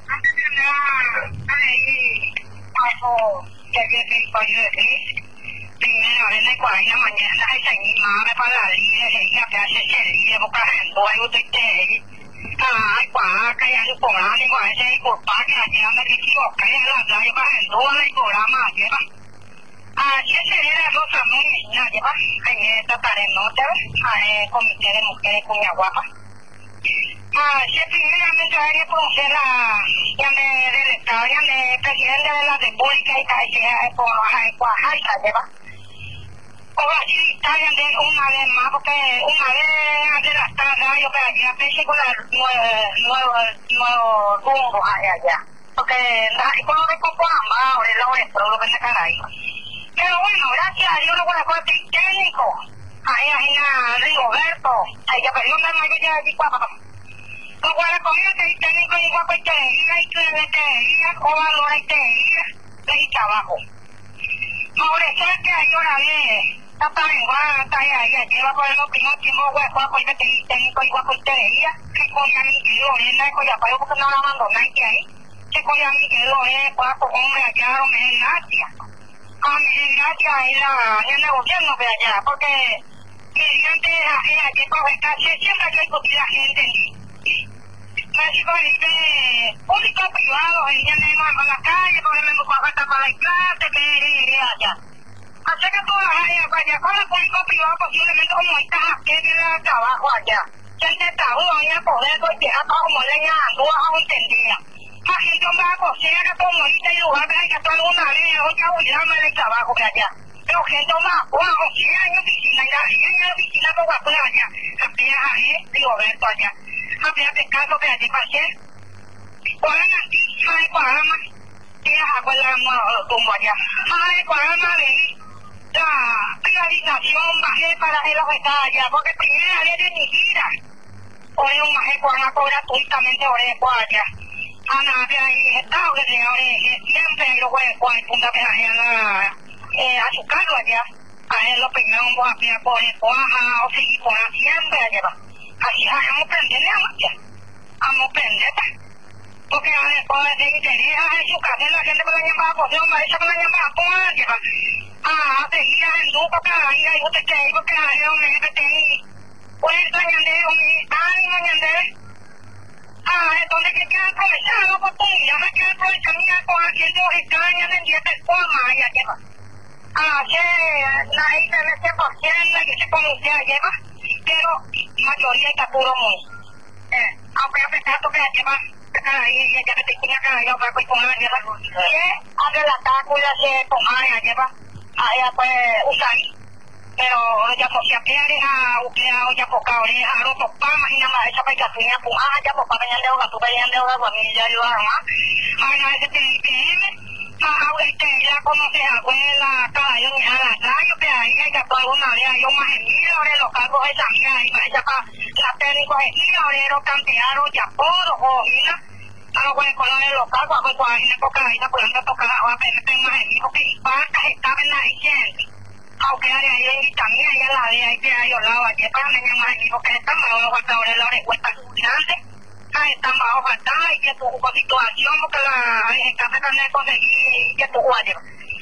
Primero, en la cuadrilla mañana, esa animada para la línea, ella que hace sería, boca en todo, te quiere. Ay, cuaca, ya lo pongan, igual ese culpa que allá me equivoqué, la playa para el todo, el programa, lleva. Ayer sería la cosa muy niña, lleva. En esta tarea nota, comité de mujeres Cuñaguapa. Ayer primeramente hay que conocer ya me del Estado, ya me presidente de la República y calle por Oaxaca, lleva. Ahora sí, salgan de una vez más, porque una vez de las tardes yo para allá pensé con nuevos rumbos allá. Porque cuando me compro ahora pero lo vende caray. Pero bueno, gracias a Dios no voy a poner técnico. Ahí en Rigoberto, ahí ya perdió una mayoría de guapa. No voy a comer técnico y guapo y teía, y teía, o valor y teía, y trabajo. Ahora es que hay una vez, está en está ahí, lleva por el último tiempo, guapo y técnico y guapo y teía, que con mi querido, y ya para porque no la abandonan que ahí. Que con mi querido, guapo, hombre, allá, me gracias. A mi gracias en el gobierno de allá, porque mediante que coge casi siempre hay que discutir la gente público privado ella mismo en la calle por ejemplo para la clase que allá así que todas las áreas allá con el público privado posiblemente como esta que tiene trabajo allá gente está en el poder porque como leña no entendía la gente va a coser que como ahorita y lugar de que todo una vez hoy que olvidarme del trabajo de allá pero gente más bueno si hay oficina y la oficina no va a poder allá había Rigoberto allá había pescado que allí pasé cuál aquí hay cuarama tienes acuerdo como allá hay cuarama de la privatización bajé para los que está allá porque primera ley de mi vida por un bajé cuarama gratuitamente por allá Ana ahí estado que siempre lo voy a punta a su cargo allá a él lo primero vamos a pillar por el cuaja o seguir por siempre allá así vamos a aprender vamos a aprender porque después de interés en su casa la gente me la llamaba por Dios me dice que la llamaba por allá seguía en duda para ir a usted que porque yo me metí pues la ñandero mi ñandero donde que queda aprovechar la oportunidad me queda aprovechar con haciendo extrañas en 10 formas allá lleva la gente de 100% que se conoce lleva pero mayoría está puro mundo aunque a pesar de que lleva ya que tenía que ir a para con la lleva a relatar cuida se tomar lleva allá pues usar pero ya por si aprende a ya por oreja a los pamas y nada más esa pegatina pues ya por para allá de tu allá de la familia yo no ese ya conoce abuela caballo ni a la radio que ahí hay que todo una vez yo más en mí ahora los cargos de esa mía y ella para la técnico de mí ahora campearon ya por o mira a los buenos colores los cargos pues ahí en época ahí está poniendo tocar agua pero tengo más en mí porque Parca estaba en la gente aunque ahí también hay la de ahí que hay lado aquí para me llaman aquí porque están bajo ahora la respuesta grande están bajo faltada y que tu situación porque el café también conseguí que tu guardia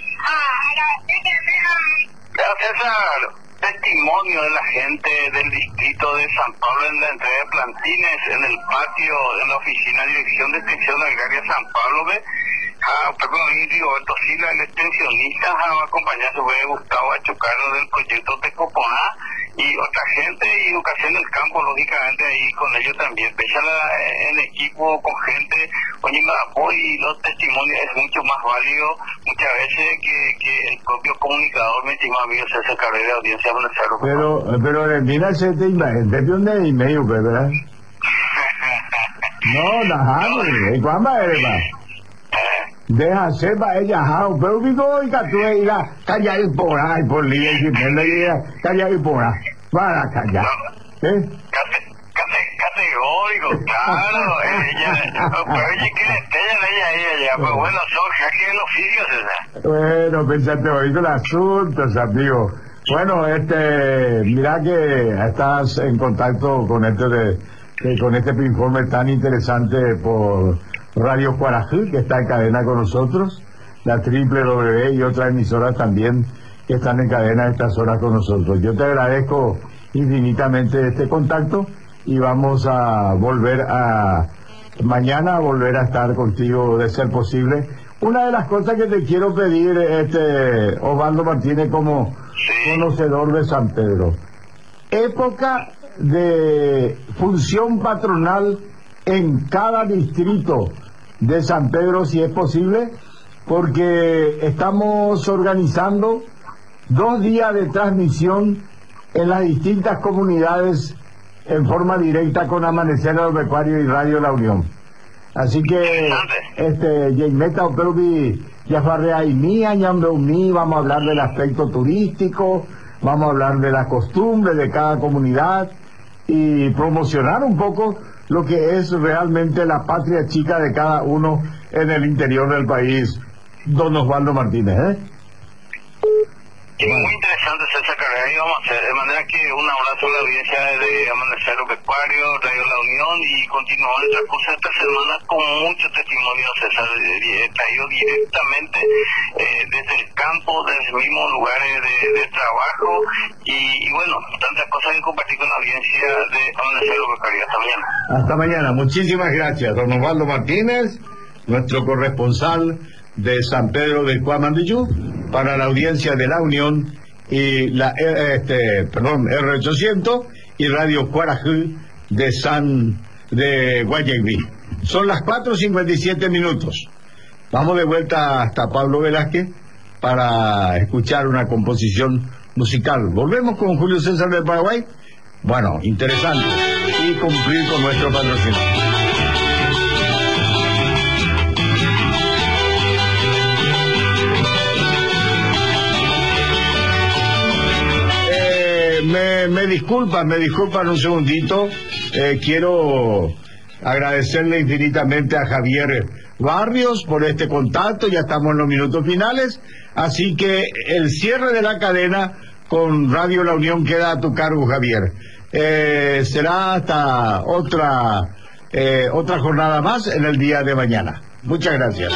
gracias testimonio de la gente del distrito de San Pablo en la entrega de plantines en el patio en la oficina de Dirección de Extensión Agraria San Pablo Roberto Sila, el extensionista, va a acompañar a su vez Gustavo Achucarro del proyecto Tecoponá y otra gente y educación del campo, lógicamente ahí con ellos también. Pese en equipo con gente, y los testimonios es mucho más válido muchas veces que el propio comunicador, mi estimado amigo César Cabrera de Audiencia de Buenos Aires. Pero mira ese tema, de email, ¿verdad? No, Najani, ¿cuándo eres más? Deja sepa ella pero digo y que tú irás callar y por ahí por línea y callar y por ahí para callar categórico claro pero oye que ella pues bueno son aquí en los oficios bueno pensate oído el asunto amigo bueno mira que estás en contacto con con este informe tan interesante por Radio Cuarajú, que está en cadena con nosotros, la WW y otras emisoras también que están en cadena a estas horas con nosotros. Yo te agradezco infinitamente este contacto y vamos a mañana volver a estar contigo de ser posible. Una de las cosas que te quiero pedir, Osvaldo Martínez, como conocedor de San Pedro, época de función patronal en cada distrito de San Pedro, si es posible, porque estamos organizando 2 días de transmisión en las distintas comunidades en forma directa con Amanecer Agropecuario y Radio La Unión. Así que Yeimeta Opeubi Yafarreaimí, Añambeumí, vamos a hablar del aspecto turístico, vamos a hablar de la costumbre de cada comunidad y promocionar un poco lo que es realmente la patria chica de cada uno en el interior del país. Don Osvaldo Martínez, Y muy interesante esa carrera y vamos a hacer, de manera que un abrazo a la audiencia de Amanecer Agropecuario, Radio La Unión, y continuamos el transcurso de esta semana con muchos testimonios, César, traídos directamente desde el campo, desde mismos lugares de trabajo, y bueno, tantas cosas que compartir con la audiencia de Amanecer Agropecuario. Hasta mañana. Hasta mañana, muchísimas gracias, don Osvaldo Martínez, nuestro corresponsal de San Pedro de Cuamandiyú, para la audiencia de La Unión y la R800 y Radio Cuarajú de Guayaquil. Son las 4:57. Vamos de vuelta hasta Pablo Velázquez para escuchar una composición musical. Volvemos con Julio César del Paraguay. Bueno, interesante, y cumplir con nuestro patrocinio. Me disculpan un segundito. Quiero agradecerle infinitamente a Javier Barrios por este contacto. Ya estamos en los minutos finales, así que el cierre de la cadena con Radio La Unión queda a tu cargo, Javier. Será hasta otra jornada más en el día de mañana. Muchas gracias.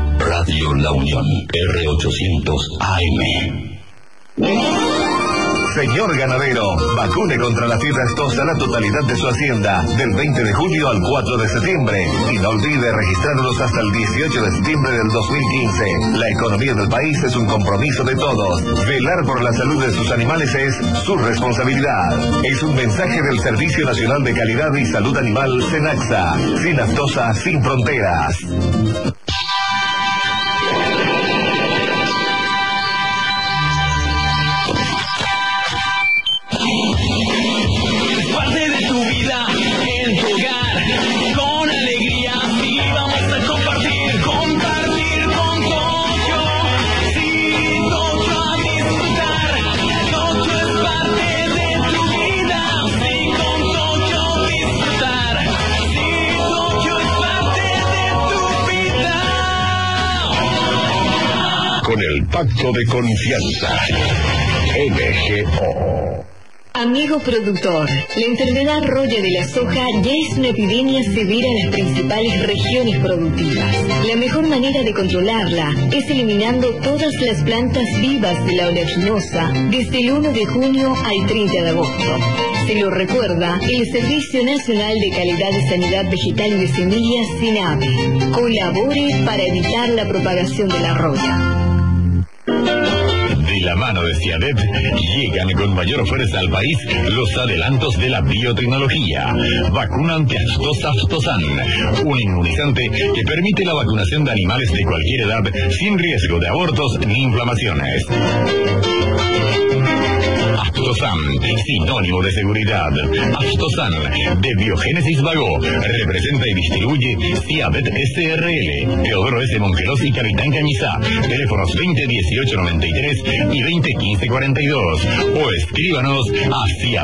Radio La Unión, R800 AM. Señor ganadero, vacune contra la fiebre aftosa la totalidad de su hacienda del 20 de julio al 4 de septiembre. Y no olvide registrarlos hasta el 18 de septiembre del 2015. La economía del país es un compromiso de todos. Velar por la salud de sus animales es su responsabilidad. Es un mensaje del Servicio Nacional de Calidad y Salud Animal, SENAXA. Sin aftosa, sin fronteras. Con el pacto de confianza. NGO. Amigo productor, la enfermedad roya de la soja ya es una epidemia severa en las principales regiones productivas. La mejor manera de controlarla es eliminando todas las plantas vivas de la oleaginosa desde el 1 de junio al 30 de agosto. Se lo recuerda el Servicio Nacional de Calidad y Sanidad Vegetal y de Semillas, SENAVE. Colabore para evitar la propagación de la roya. De la mano de Ciavet, llegan con mayor fuerza al país los adelantos de la biotecnología. Vacuna antiaftosa Aftosan, un inmunizante que permite la vacunación de animales de cualquier edad sin riesgo de abortos ni inflamaciones. Aftosan, sinónimo de seguridad. Aftosan, de Biogénesis Vago, representa y distribuye Ciavet SRL, Teodoro S. Mongeros y Capitán Cañizá. Teléfonos 201893 y 201542. O escríbanos a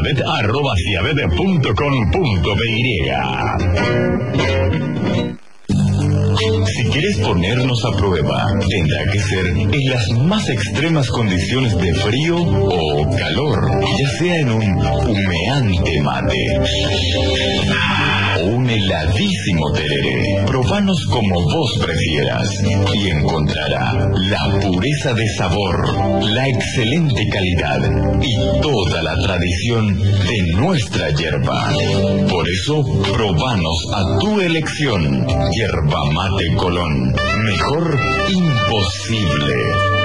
ciavet@ciavet.com.py. Si quieres ponernos a prueba, tendrá que ser en las más extremas condiciones de frío o calor, ya sea en un humeante mate o un heladísimo tereré. Probanos como vos prefieras y encontrará la pureza de sabor, la excelente calidad y toda la tradición de nuestra yerba. Por eso, probanos a tu elección. Yerba Mate Colón. Mejor imposible.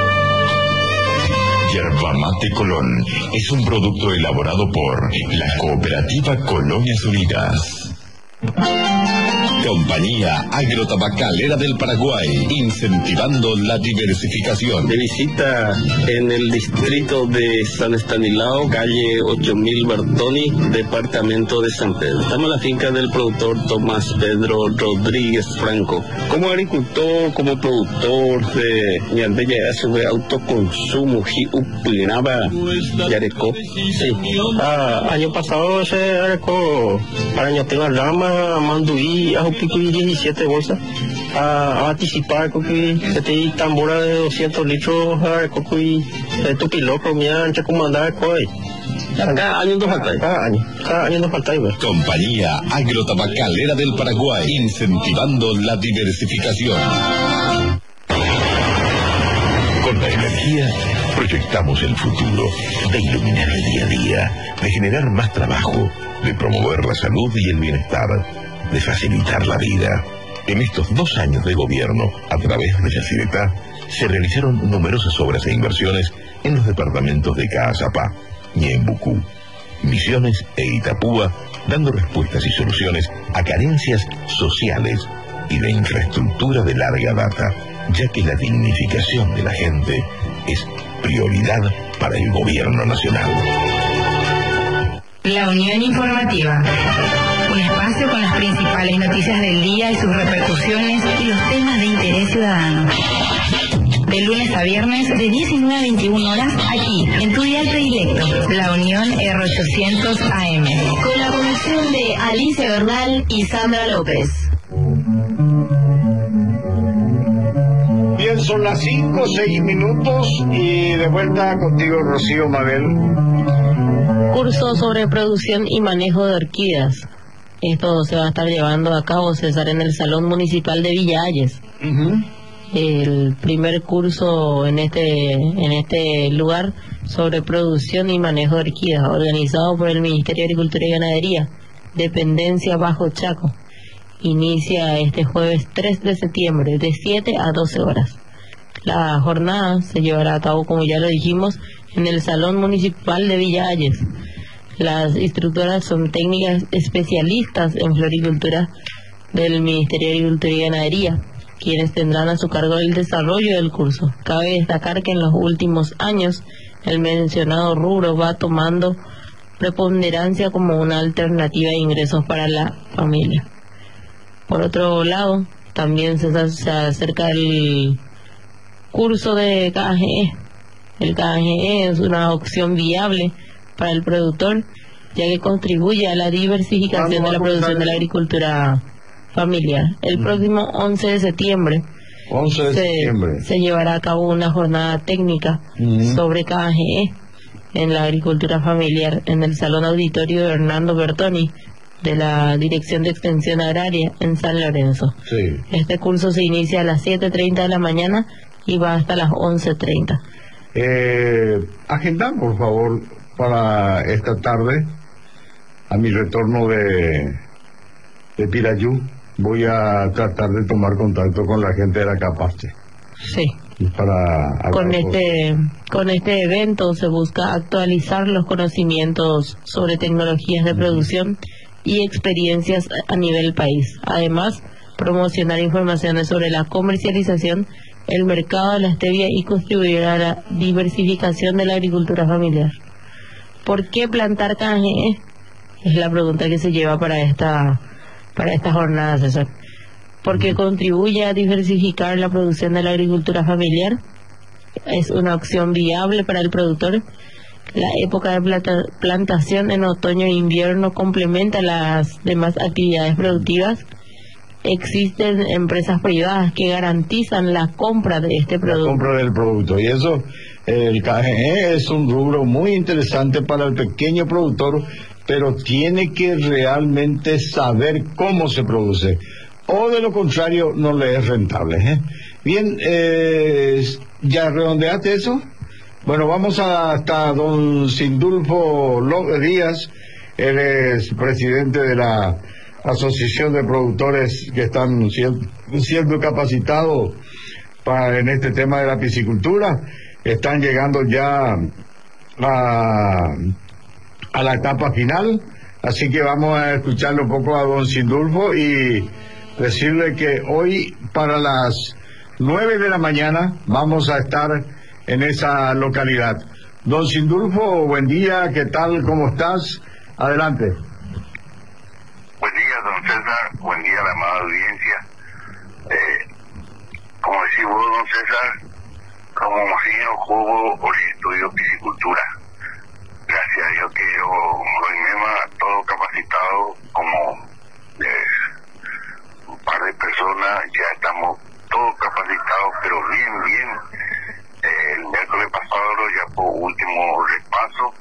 Yerba Mate Colón es un producto elaborado por la Cooperativa Colonias Unidas. Compañía Agrotabacalera del Paraguay, incentivando la diversificación. De visita en el distrito de San Estanislao, calle 8000 Bertoni, departamento de San Pedro. Estamos en la finca del productor Tomás Pedro Rodríguez Franco. Como agricultor, como productor de Ñandella, de autoconsumo, Upinaba, Yareco. Sí. Año pasado se arecó para Ñateca Rama, Manduí, pico y 17 bolsas a anticipar que te tambora de 200 litros a cocuy tu piloto me han comandar coi cada año nos falta cada año nos falta. Compañía Agrotabacalera del Paraguay, incentivando la diversificación. Con la energía proyectamos el futuro, de iluminar el día a día, de generar más trabajo, de promover la salud y el bienestar, de facilitar la vida. En estos 2 años de gobierno, a través de Yacyretá, se realizaron numerosas obras e inversiones en los departamentos de Caazapá, Ñembucú, Misiones e Itapúa, dando respuestas y soluciones a carencias sociales y de infraestructura de larga data, ya que la dignificación de la gente es prioridad para el gobierno nacional. La Unión Informativa. Un espacio con las principales noticias del día y sus repercusiones y los temas de interés ciudadano. De lunes a viernes, de 19 a 21 horas, aquí, en tu dial predilecto, La Unión R800 AM. Con la conducción de Alicia Bernal y Sandra López. Bien, son las 5:06 y de vuelta contigo, Rocío Mabel. Curso sobre producción y manejo de orquídeas. Esto se va a estar llevando a cabo, César, en el Salón Municipal de Villa Ayes. el primer curso en este lugar sobre producción y manejo de orquídeas, organizado por el Ministerio de Agricultura y Ganadería, Dependencia Bajo Chaco. Inicia este jueves 3 de septiembre de 7 a 12 horas. La jornada se llevará a cabo, como ya lo dijimos, en el Salón Municipal de Villa Ayes. Las instructoras son técnicas especialistas en floricultura del Ministerio de Agricultura y Ganadería, quienes tendrán a su cargo el desarrollo del curso. Cabe destacar que en los últimos años el mencionado rubro va tomando preponderancia como una alternativa de ingresos para la familia. Por otro lado, también se acerca el curso de KGE. El KGE es una opción viable para el productor, ya que contribuye a la diversificación de la producción de la agricultura familiar. El próximo 11 de septiembre se llevará a cabo una jornada técnica sobre KGE en la agricultura familiar en el Salón Auditorio de Hernando Bertoni de la Dirección de Extensión Agraria en San Lorenzo. Este curso se inicia a las 7:30 de la mañana y va hasta las 11:30. Agendar, por favor, para esta tarde, a mi retorno de Pirayú, voy a tratar de tomar contacto con la gente de la Capaste. Sí. Con este evento se busca actualizar los conocimientos sobre tecnologías de producción y experiencias a nivel país. Además, promocionar informaciones sobre la comercialización, el mercado de la stevia y contribuir a la diversificación de la agricultura familiar. ¿Por qué plantar KGE? Es la pregunta que se lleva para esta jornada, César. Porque contribuye a diversificar la producción de la agricultura familiar, es una opción viable para el productor. La época de plantación en otoño e invierno complementa las demás actividades productivas. Existen empresas privadas que garantizan la compra de este producto. La compra del producto. Y eso, el KGE es un rubro muy interesante para el pequeño productor, pero tiene que realmente saber cómo se produce. O de lo contrario, no le es rentable. Bien, ¿ya redondeaste eso? Bueno, vamos hasta don Sindulfo Díaz. Él es presidente de la Asociación de Productores que están siendo capacitados en este tema de la piscicultura. Están llegando ya a la etapa final, así que vamos a escucharle un poco a don Sindulfo y decirle que hoy para las 9 de la mañana vamos a estar en esa localidad. Don Sindulfo, buen día, ¿qué tal? ¿Cómo estás? Adelante. Buen día, don César, buen día a la amada audiencia. Como decís vos, don César, como ingeniero juego por el estudio piscicultura. Gracias a Dios que yo, todo capacitado como un par de personas, ya estamos todos capacitados, pero bien. El miércoles pasado ya por último repaso,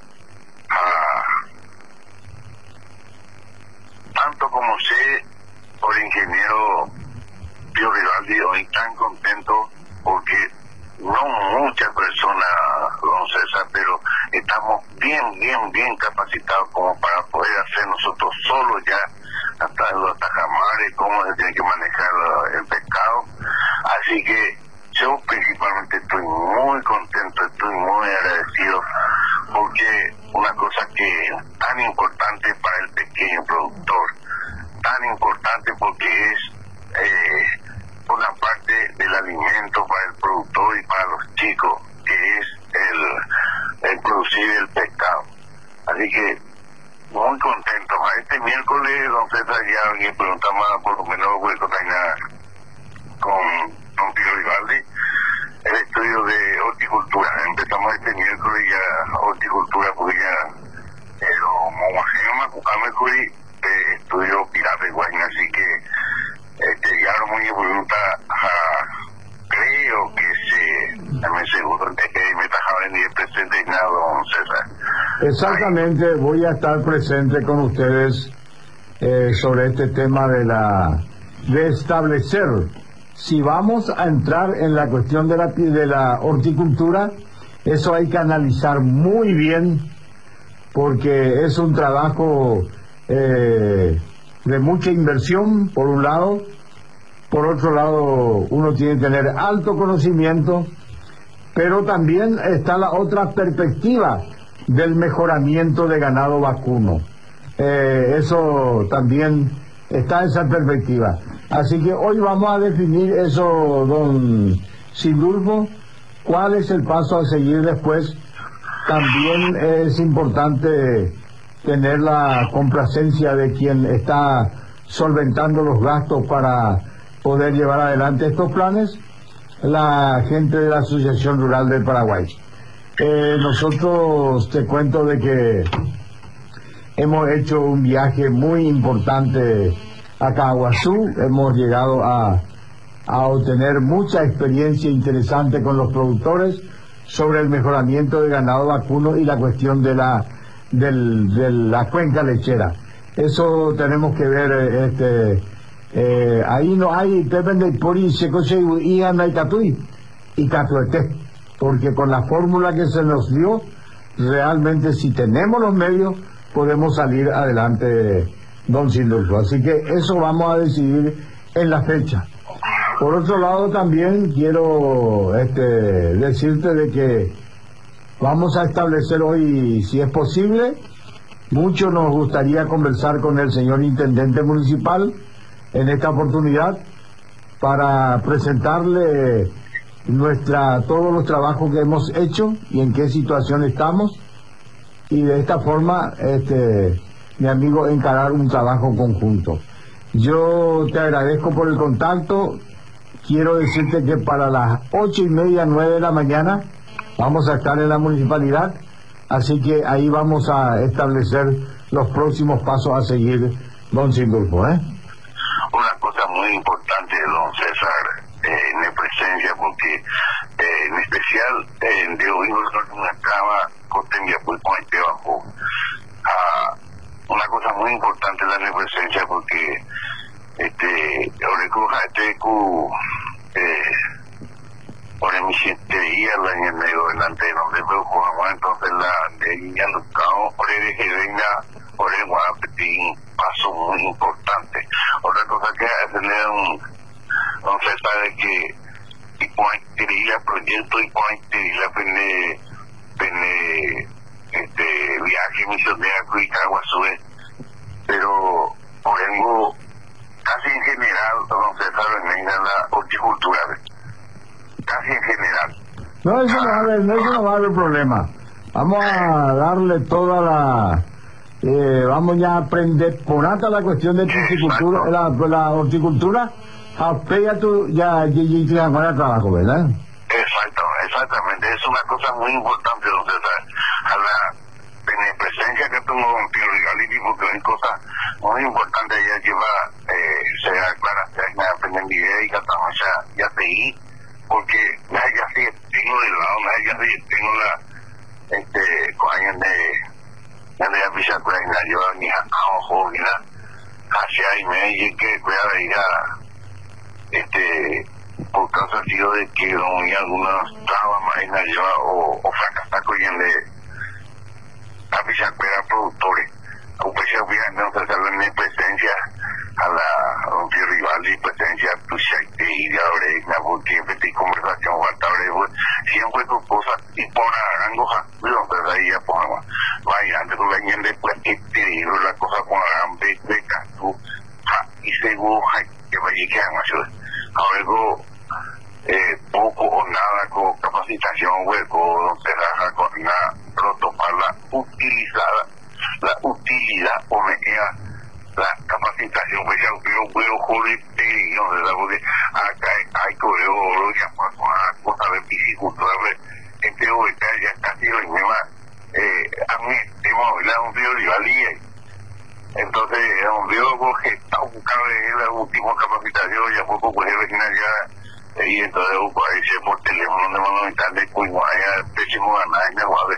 tanto como sé por el ingeniero Pío Vivaldi, hoy tan contento porque no muchas personas, don César, pero estamos bien capacitados como para poder hacer nosotros solos ya hasta los tajamares, cómo se tiene que manejar el pescado. Así que yo principalmente estoy muy contento, estoy muy agradecido, porque una cosa que tan importante para el pequeño productor, tan importante porque es una parte del alimento para el productor y para los chicos, que es el producir el pescado. Así que muy contento. Este miércoles, don César, ya alguien pregunta más, por lo menos voy a contactar con don Pío Vivaldi el estudio de horticultura. Empezamos este miércoles ya horticultura, porque ya estudio Pirata Guayna, así que ya lo muy pregunta, creo que también seguro de que me está venir presente nada, don César. Exactamente, voy a estar presente con ustedes sobre este tema de establecer Si vamos a entrar en la cuestión de la horticultura, eso hay que analizar muy bien, porque es un trabajo de mucha inversión, por un lado. Por otro lado, uno tiene que tener alto conocimiento, pero también está la otra perspectiva del mejoramiento de ganado vacuno. Eso también está esa perspectiva. Así que hoy vamos a definir eso, don Sindulfo, cuál es el paso a seguir después. También es importante tener la complacencia de quien está solventando los gastos para poder llevar adelante estos planes, la gente de la Asociación Rural del Paraguay. Nosotros te cuento de que hemos hecho un viaje muy importante a Caguazú, hemos llegado a obtener mucha experiencia interesante con los productores sobre el mejoramiento de ganado vacuno y la cuestión de la cuenca lechera. Eso tenemos que ver, ahí no hay depende por y catuete, porque con la fórmula que se nos dio, realmente si tenemos los medios podemos salir adelante, don Sindulfo. Así que eso vamos a decidir en la fecha. Por otro lado, también quiero decirte de que vamos a establecer hoy, si es posible, mucho nos gustaría conversar con el señor intendente municipal en esta oportunidad para presentarle todos los trabajos que hemos hecho y en qué situación estamos, y de esta forma, mi amigo, encarar un trabajo conjunto. Yo te agradezco por el contacto. Quiero decirte que para las 8:30, 9 de la mañana vamos a estar en la municipalidad, así que ahí vamos a establecer los próximos pasos a seguir, don Sindulfo. Una cosa muy importante, don César, en presencia, porque en especial de hoy una cama bajo una cosa muy importante la presencia, porque ahora mi sistería la en medio delante no le preocupamos, entonces la de niña lucao por el venga por el guapetín, paso muy importante. Otra cosa que hacerle no se sabe que y pueden tener el proyecto y pueden tener la viaje misionero y Caguazú, pero por ejemplo casi en general no se sabe la horticultura, casi en general. No, eso no va a haber problema. Vamos a darle toda la vamos ya a aprender por alta la cuestión de horticultura, la horticultura, apega tu ya para el trabajo, ¿verdad? Exactamente, es una cosa muy importante, don César, a la presencia que tengo con Pio Rigaliti, porque hay cosas muy importantes, ella lleva, sea clara, sea aprender mi idea y catamos ya te di, porque ya sí tengo del lado, ya sí tengo la, con años de la pichacura, y la lleva ni a ojo, ni la, hacia y me que cuida de ir por causa ha sido de que no hay algunas trabas más en la lleva o fracasar con el de la pichacura productores. Aunque se obviamente no se sabe en presencia a la rompió rival y presencia y de ahora porque empecé conversación siempre con cosas y por arangoja pero ahí ya ponemos vaya antes con la gente después la cosa con la gran beca y seguro que vaya que hagan algo poco o nada con capacitación hueco donde con la protocolo la utilidad o la capacitación, pues ya veo joder porque acá hay correo ya con cosas de piscicultura, entre hoy ya casi lo mismo, a mí hemos hablado un río rivalía, entonces un río que está buscando la última capacitación, ya poco puede originar ya, y entonces ahí se por teléfono de mano mental de Cuiguaya, pésimo ganar en el guave,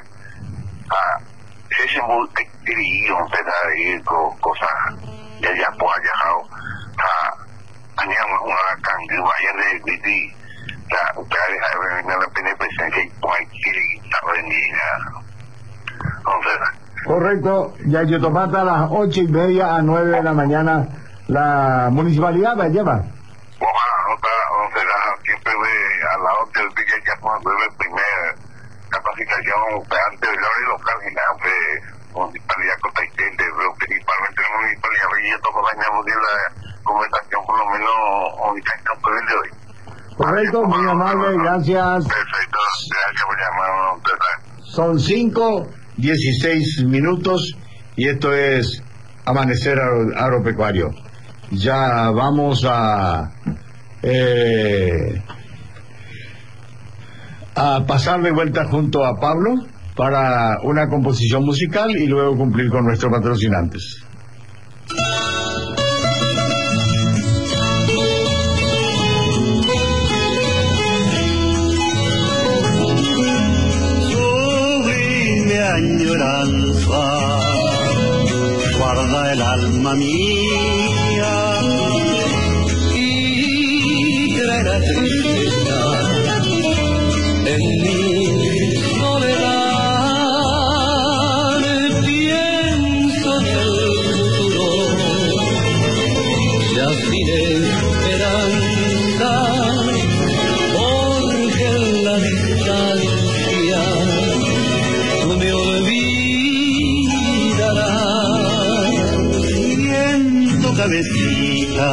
ese muy dirigido, ahí con cosas ya pues ha viajado a añamos una cambio vaya de ti. Ustedes saben la pena presencia y cualquier guitarra vendida. Correcto, ya yo tomata a las 8:30 a 9 de la mañana la municipalidad me lleva. Siempre a la hora del día ya cuando la primera capacitación antes de la local y la municipalidad costarricense, pero principalmente la municipalidad y todos los años de la conversación por lo menos ahorita en campo de hoy. Correcto, muy amable, gracias. Perfecto, gracias por llamarnos. Son 5:16 minutos y esto es Amanecer Agropecuario. Ya vamos a pasar de vuelta junto a Pablo para una composición musical y luego cumplir con nuestros patrocinantes. Añoranza guarda el alma mía y traerá tristeza en mi soledad. Pienso en el futuro ya sin esperanza, porque en la distancia tú me cabecita,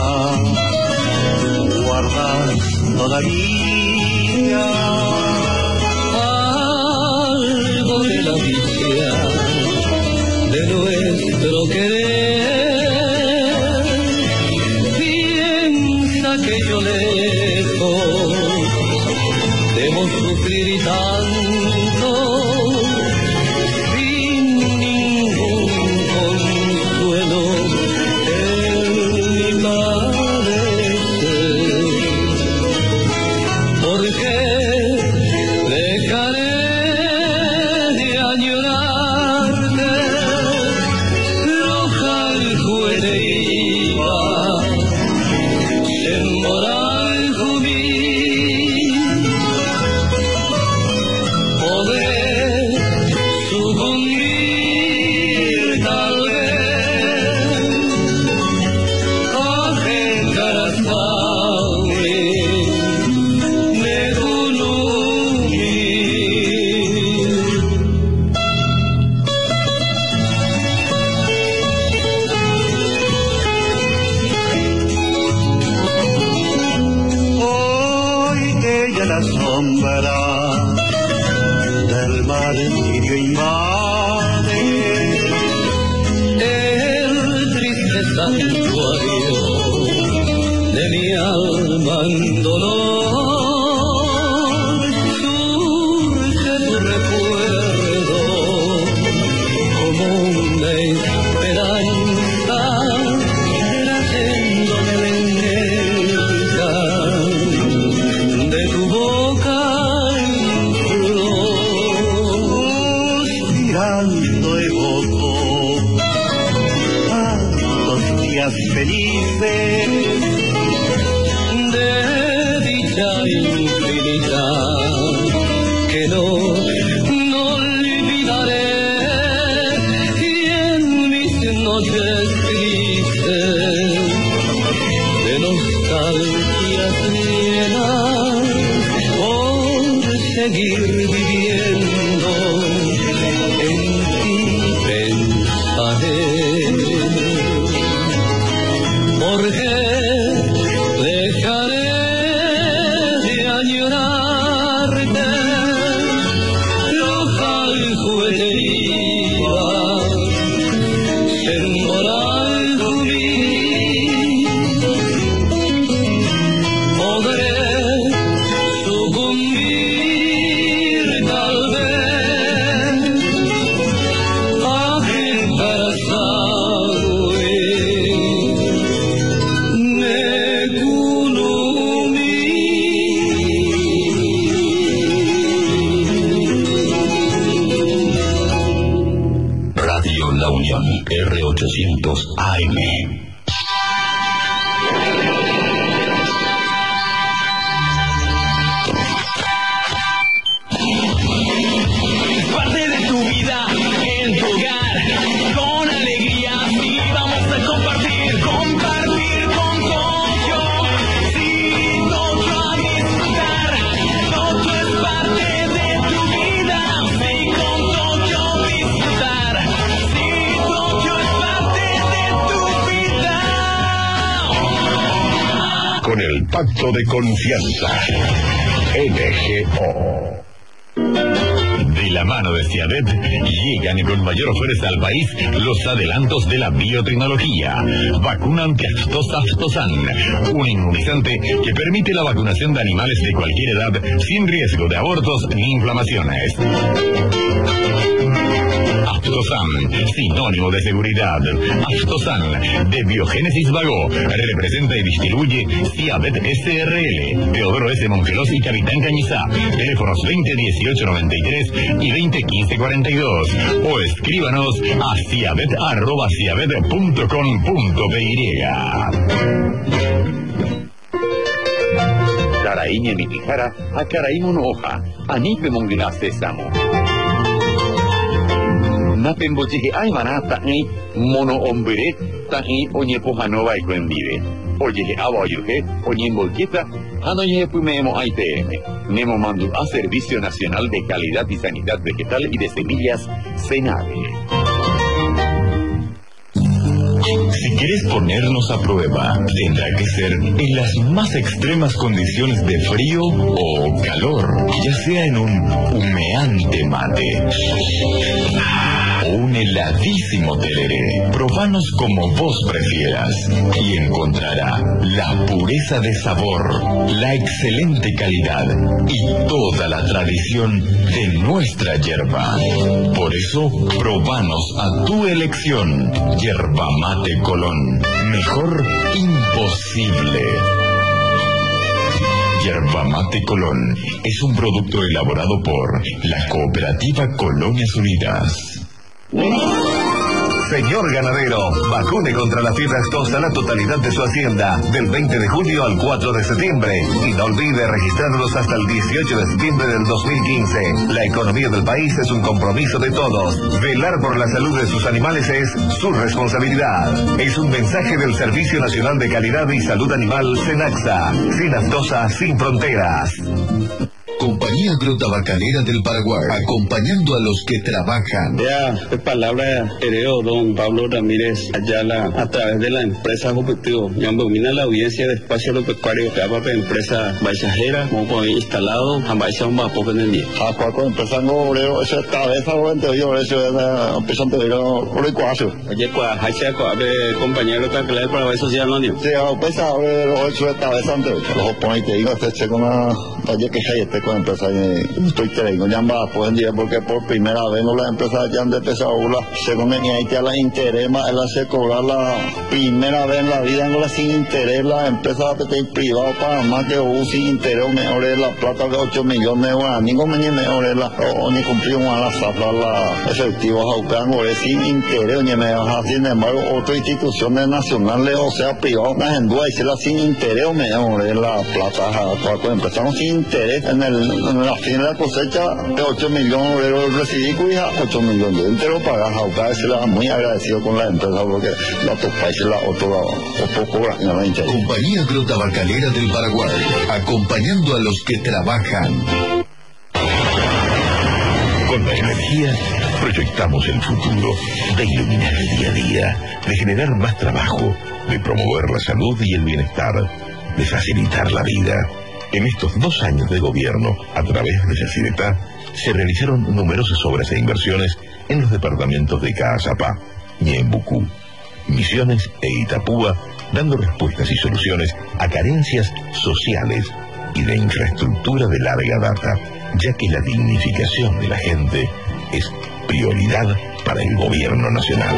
guardas todavía algo de la dicha de nuestro querer. Piensa que yo lejos debo sufrir tanto sin ningún consuelo. R800 AM. pacto de confianza. NGO. De la mano de Ciadet llegan con mayor fuerza al país los adelantos de la biotecnología. Vacuna antiaftosa Aftosan, un inmunizante que permite la vacunación de animales de cualquier edad sin riesgo de abortos ni inflamaciones. Aftosan, sinónimo de seguridad. Aftosan, de Biogénesis Vago, representa y distribuye Ciadet SRL, Teodoro S. Mongelos y Capitán Cañizá. Teléfonos 2018-93 y 2015-42. O escríbanos a ciadet@ciadet.com.py. Taraiña Mitijara, a Caraímon Hoja, Anipe Mongila Sésamo. Napen bochihi aymana ta'i mono hombre ta'i oñepojanova ikuendive. Oyehe abayuje, oñembolquita, hanoyehe pumemo AITM. Nemo mandu a Servicio Nacional de Calidad y Sanidad Vegetal y de Semillas, SENAVE. Si quieres ponernos a prueba, tendrá que ser en las más extremas condiciones de frío o calor, ya sea en un humeante mate o un heladísimo tereré. Probanos como vos prefieras y encontrará la pureza de sabor, la excelente calidad y toda la tradición de nuestra yerba. Por eso, probanos a tu elección. Yerba Mate Colón. Mejor imposible. Yerba Mate Colón es un producto elaborado por la Cooperativa Colonias Unidas. Señor ganadero, vacune contra la fiebre aftosa la totalidad de su hacienda del 20 de julio al 4 de septiembre y no olvide registrarlos hasta el 18 de septiembre del 2015. La economía del país es un compromiso de todos. Velar por la salud de sus animales es su responsabilidad. Es un mensaje del Servicio Nacional de Calidad y Salud Animal, SENAXA. Sin aftosa, sin fronteras. Compañía Agrotabacalera del Paraguay, acompañando a los que trabajan. Ya, de palabra hereo don Pablo Ramírez Ayala, a través de la empresa Objetivo, ya domina la audiencia de espacio agropecuario que habla de empresa baixajera, como instalado, a baixa un vapo en el día. A cualquier empresa no obrero, esa cabeza, bueno, yo eso es empresa de oro y cuaso. Oye, hacha, compañía Agrotabacalera del Paraguay Social Anónimo. Sí, a empresa obrero, eso es cabeza antes. Los oponentes, digo, este con una taller que hay este con empresa estoy creyendo ya va pues en día porque por primera vez no la empresa ya han empezado según ni hay que la interés más él hace cobrar la primera vez en la vida no la sin interés la empresa de privado para más que sin interés mejor la plata de 8 millones de guaraní como ni mejor la o ni cumplir a la zafra la efectivo jaucan o sin interés ni me baja sin embargo otra instituciones nacionales o sea privado más en duda y se la sin interés mejor la plata cuando empezamos sin interés en la fin de la cosecha de 8 millones de euros recibí cuya 8 millones de entero para Jauca se la muy agradecido con la empresa porque la otros países la otro poco en la hinchada. Compañía Agrotabacalera del Paraguay, acompañando a los que trabajan. Con la energía proyectamos el futuro, de iluminar el día a día, de generar más trabajo, de promover la salud y el bienestar, de facilitar la vida. En estos 2 años de gobierno, a través de Yacyretá, se realizaron numerosas obras e inversiones en los departamentos de Caazapá, Ñembucú, Misiones e Itapúa, dando respuestas y soluciones a carencias sociales y de infraestructura de larga data, ya que la dignificación de la gente es prioridad para el gobierno nacional.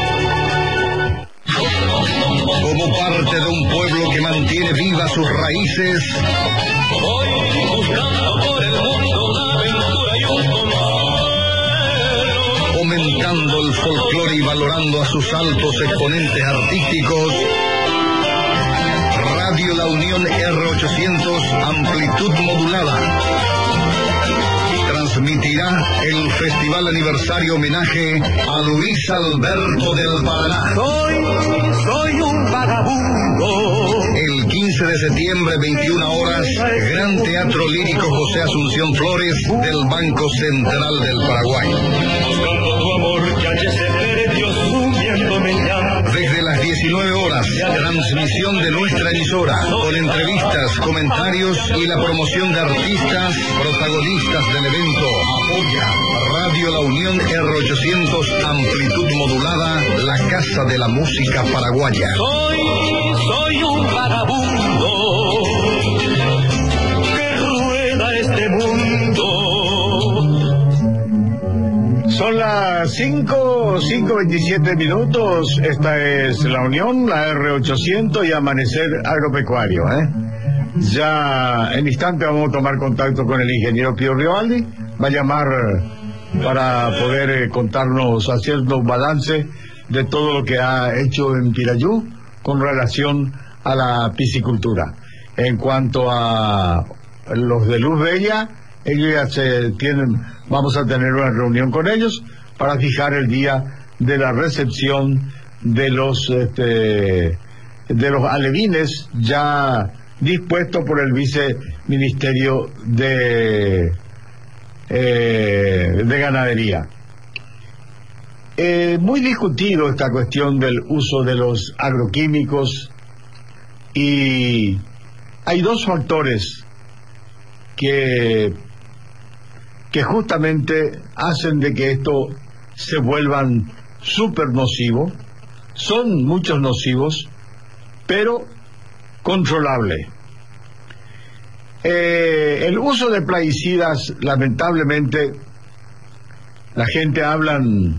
Como parte de un pueblo que mantiene vivas sus raíces, voy buscando por el mundo una aventura y un consuelo. Fomentando el folclore y valorando a sus altos exponentes artísticos, Radio La Unión R800 amplitud modulada transmitirá el Festival Aniversario Homenaje a Luis Alberto del Paraná. Soy un vagabundo. El 15 de septiembre, 21 horas, Gran Teatro Lírico José Asunción Flores del Banco Central del Paraguay. Buscando tu amor, ya se perdió sumiéndome ya. Desde las 19 horas, Ya transmisión de nuestra emisora, con entrevistas, comentarios y la promoción de artistas, protagonistas del evento. Apoya Radio La Unión R800, amplitud modulada, la casa de la música paraguaya. Soy un vagabundo que rueda este mundo. Son las 5:27 minutos. Esta es La Unión, la R800 y Amanecer Agropecuario. Ya en instante vamos a tomar contacto con el ingeniero Pío Rivaldi. Va a llamar para poder contarnos, hacernos balance de todo lo que ha hecho en Pirayú con relación a la piscicultura. En cuanto a los de Luz Bella, ellos ya vamos a tener una reunión con ellos para fijar el día de la recepción de los alevines ya dispuestos por el viceministerio de Ganadería. Muy discutido esta cuestión del uso de los agroquímicos, y hay dos factores que justamente hacen de que esto se vuelvan súper nocivos. Son muchos nocivos, pero controlable. El uso de plaguicidas, lamentablemente, la gente habla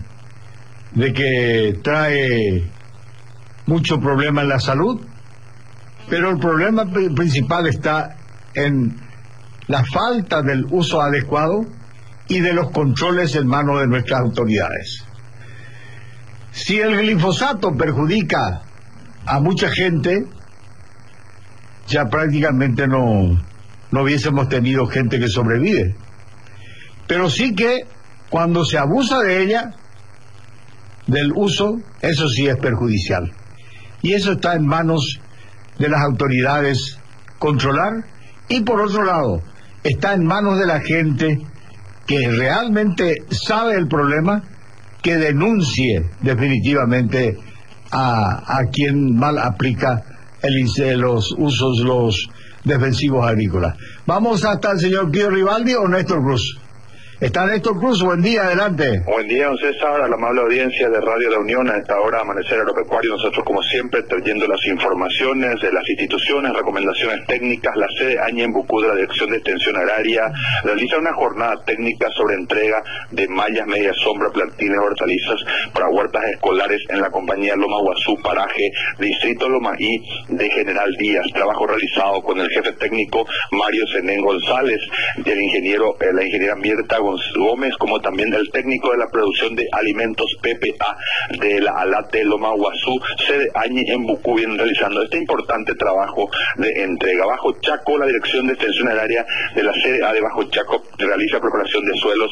de que trae mucho problema en la salud, pero el problema principal está en la falta del uso adecuado y de los controles en manos de nuestras autoridades. Si el glifosato perjudica a mucha gente, ya prácticamente no hubiésemos tenido gente que sobrevive. Pero sí que cuando se abusa de ella, del uso, eso sí es perjudicial. Y eso está en manos de las autoridades controlar, y por otro lado, está en manos de la gente que realmente sabe el problema, que denuncie definitivamente a quien mal aplica los usos, los defensivos agrícolas. Vamos hasta el señor Pío Rivaldi o Néstor Cruz. Está Néstor Cruz, buen día, adelante. Buen día, don César, a la amable audiencia de Radio La Unión, a esta hora Amanecer Agropecuario. Nosotros, como siempre, trayendo las informaciones de las instituciones, recomendaciones técnicas. La sede Añembucú de la Dirección de Extensión Agraria realiza una jornada técnica sobre entrega de mallas, media sombra, plantines, hortalizas para huertas escolares en la compañía Loma Guazú, paraje Distrito Lomaí de General Díaz. Trabajo realizado con el jefe técnico Mario Zenén González, la ingeniera Mirta Gómez, como también el técnico de la producción de alimentos PPA de la ALAT de Loma Guazú, sede Añembucú, vienen realizando este importante trabajo de entrega. Bajo Chaco, la Dirección de Extensión Agraria de la sede A de Bajo Chaco realiza preparación de suelos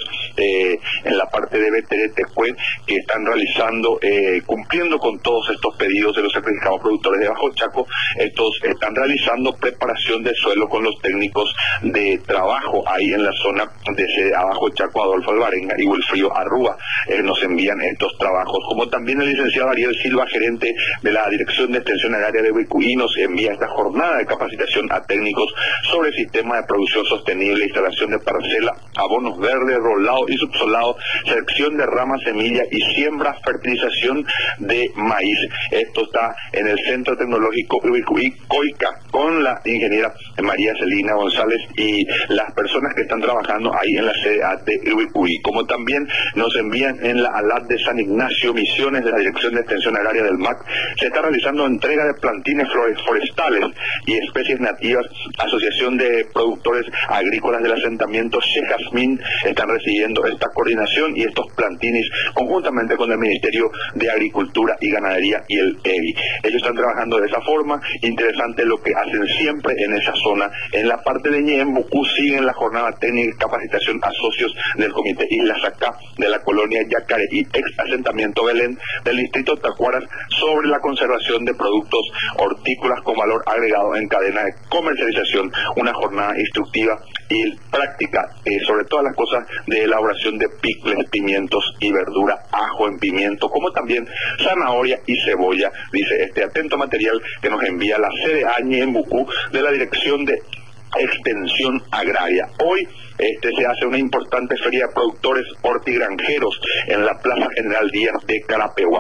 en la parte de Beteretecue, que están realizando, cumpliendo con todos estos pedidos de los sacrificados productores de Bajo Chaco. Estos están realizando preparación de suelo con los técnicos de trabajo ahí en la zona de sede Abajo Chaco, Adolfo Alvarenga y Wilfrío Arrúa. Nos envían estos trabajos, como también el licenciado Ariel Silva, gerente de la Dirección de Extensión Agraria de Bicuí, nos envía esta jornada de capacitación a técnicos sobre el sistema de producción sostenible, instalación de parcela, abonos verdes, rolado y subsolado, selección de ramas, semilla y siembra, fertilización de maíz. Esto está en el Centro Tecnológico Bicuí, COICA, con la ingeniera María Celina González y las personas que están trabajando ahí en la sede de Ubicuí. Como también nos envían en la ALAT de San Ignacio, Misiones, de la Dirección de Extensión Agraria del MAC, se está realizando entrega de plantines forestales y especies nativas. Asociación de Productores Agrícolas del asentamiento Chejazmín están recibiendo esta coordinación y estos plantines conjuntamente con el Ministerio de Agricultura y Ganadería y el EBI. Ellos están trabajando de esa forma. Interesante lo que hacen siempre en esa zona. En la parte de Ñembucú siguen la jornada técnica y capacitación a socios socios del Comité Isla Sacá de la colonia Yacareí, ex asentamiento Belén del distrito Tacuaras, sobre la conservación de productos hortícolas con valor agregado en cadena de comercialización, una jornada instructiva y práctica sobre todas las cosas de elaboración de picles, pimientos y verdura, ajo en pimiento, como también zanahoria y cebolla, dice este atento material que nos envía la sede Añe en Bucú de la Dirección de Extensión Agraria. Hoy se hace una importante feria de productores hortigranjeros en la Plaza General Díaz de Carapeguá.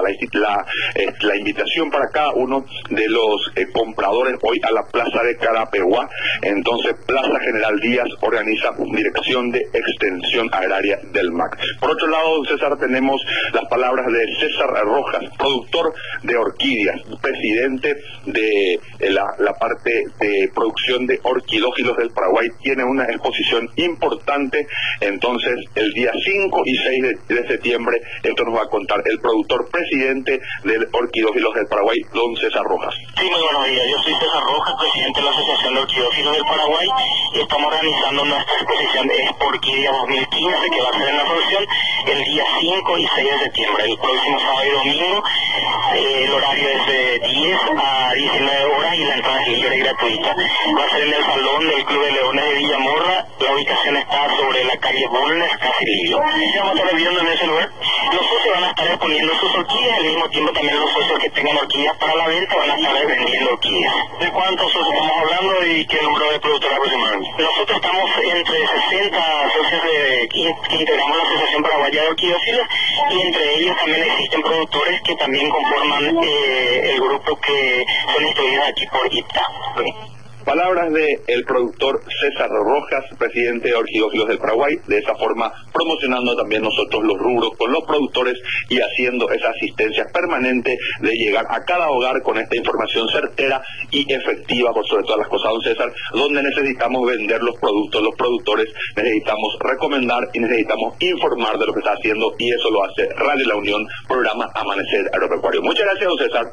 La invitación para cada uno de los compradores hoy a la Plaza de Carapeguá. Entonces, Plaza General Díaz organiza Dirección de Extensión Agraria del MAC. Por otro lado, César, tenemos las palabras de César Rojas, productor de orquídeas, presidente de la parte de producción de orquidófilos del Paraguay. Tiene una exposición importante. Entonces, el día 5 y 6 de septiembre, esto nos va a contar el productor presidente del Orquidófilos del Paraguay, don César Rojas. Sí, muy buenos días. Yo soy César Rojas, presidente de la Asociación de Orquidófilos del Paraguay, y estamos organizando nuestra exposición de Orquídea 2015, que va a ser en la producción el día 5 y 6 de septiembre, el próximo sábado y domingo. El horario es de 10 a 19 horas y la entrada es libre y gratuita. Va a ser en el Salón del Club de Leones de Villamorra. La ubicación está sobre la calle Bulnes, casi Lillo. Vamos a estar viendo en ese lugar. Los socios van a estar exponiendo sus orquídeas, al mismo tiempo también los socios que tengan orquídeas para la venta van a estar vendiendo orquídeas. ¿De cuántos socios estamos hablando y qué número de productores aproximadamente? Nosotros estamos entre 60 socios que integramos la Asociación Paraguaya de Orquidófilos, y entre ellos también existen productores que también conforman el grupo que son instruidos aquí por IPTA. Palabras del productor César Rojas, presidente de Orquidófilos del Paraguay, de esa forma promocionando también nosotros los rubros con los productores y haciendo esa asistencia permanente de llegar a cada hogar con esta información certera y efectiva, por sobre todas las cosas, don César, donde necesitamos vender los productos, los productores necesitamos recomendar y necesitamos informar de lo que está haciendo, y eso lo hace Radio La Unión, programa Amanecer Agropecuario. Muchas gracias, don César.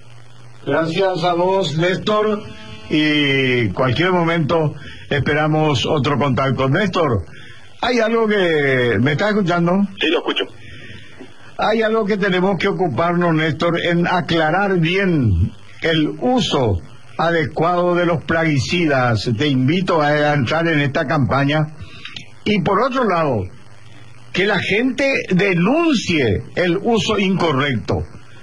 Gracias a vos, Néstor. Y cualquier momento esperamos otro contacto. Néstor, hay algo que... ¿Me estás escuchando? Sí, lo escucho. Hay algo que tenemos que ocuparnos, Néstor, en aclarar bien el uso adecuado de los plaguicidas. Te invito a entrar en esta campaña. Y por otro lado, que la gente denuncie el uso incorrecto.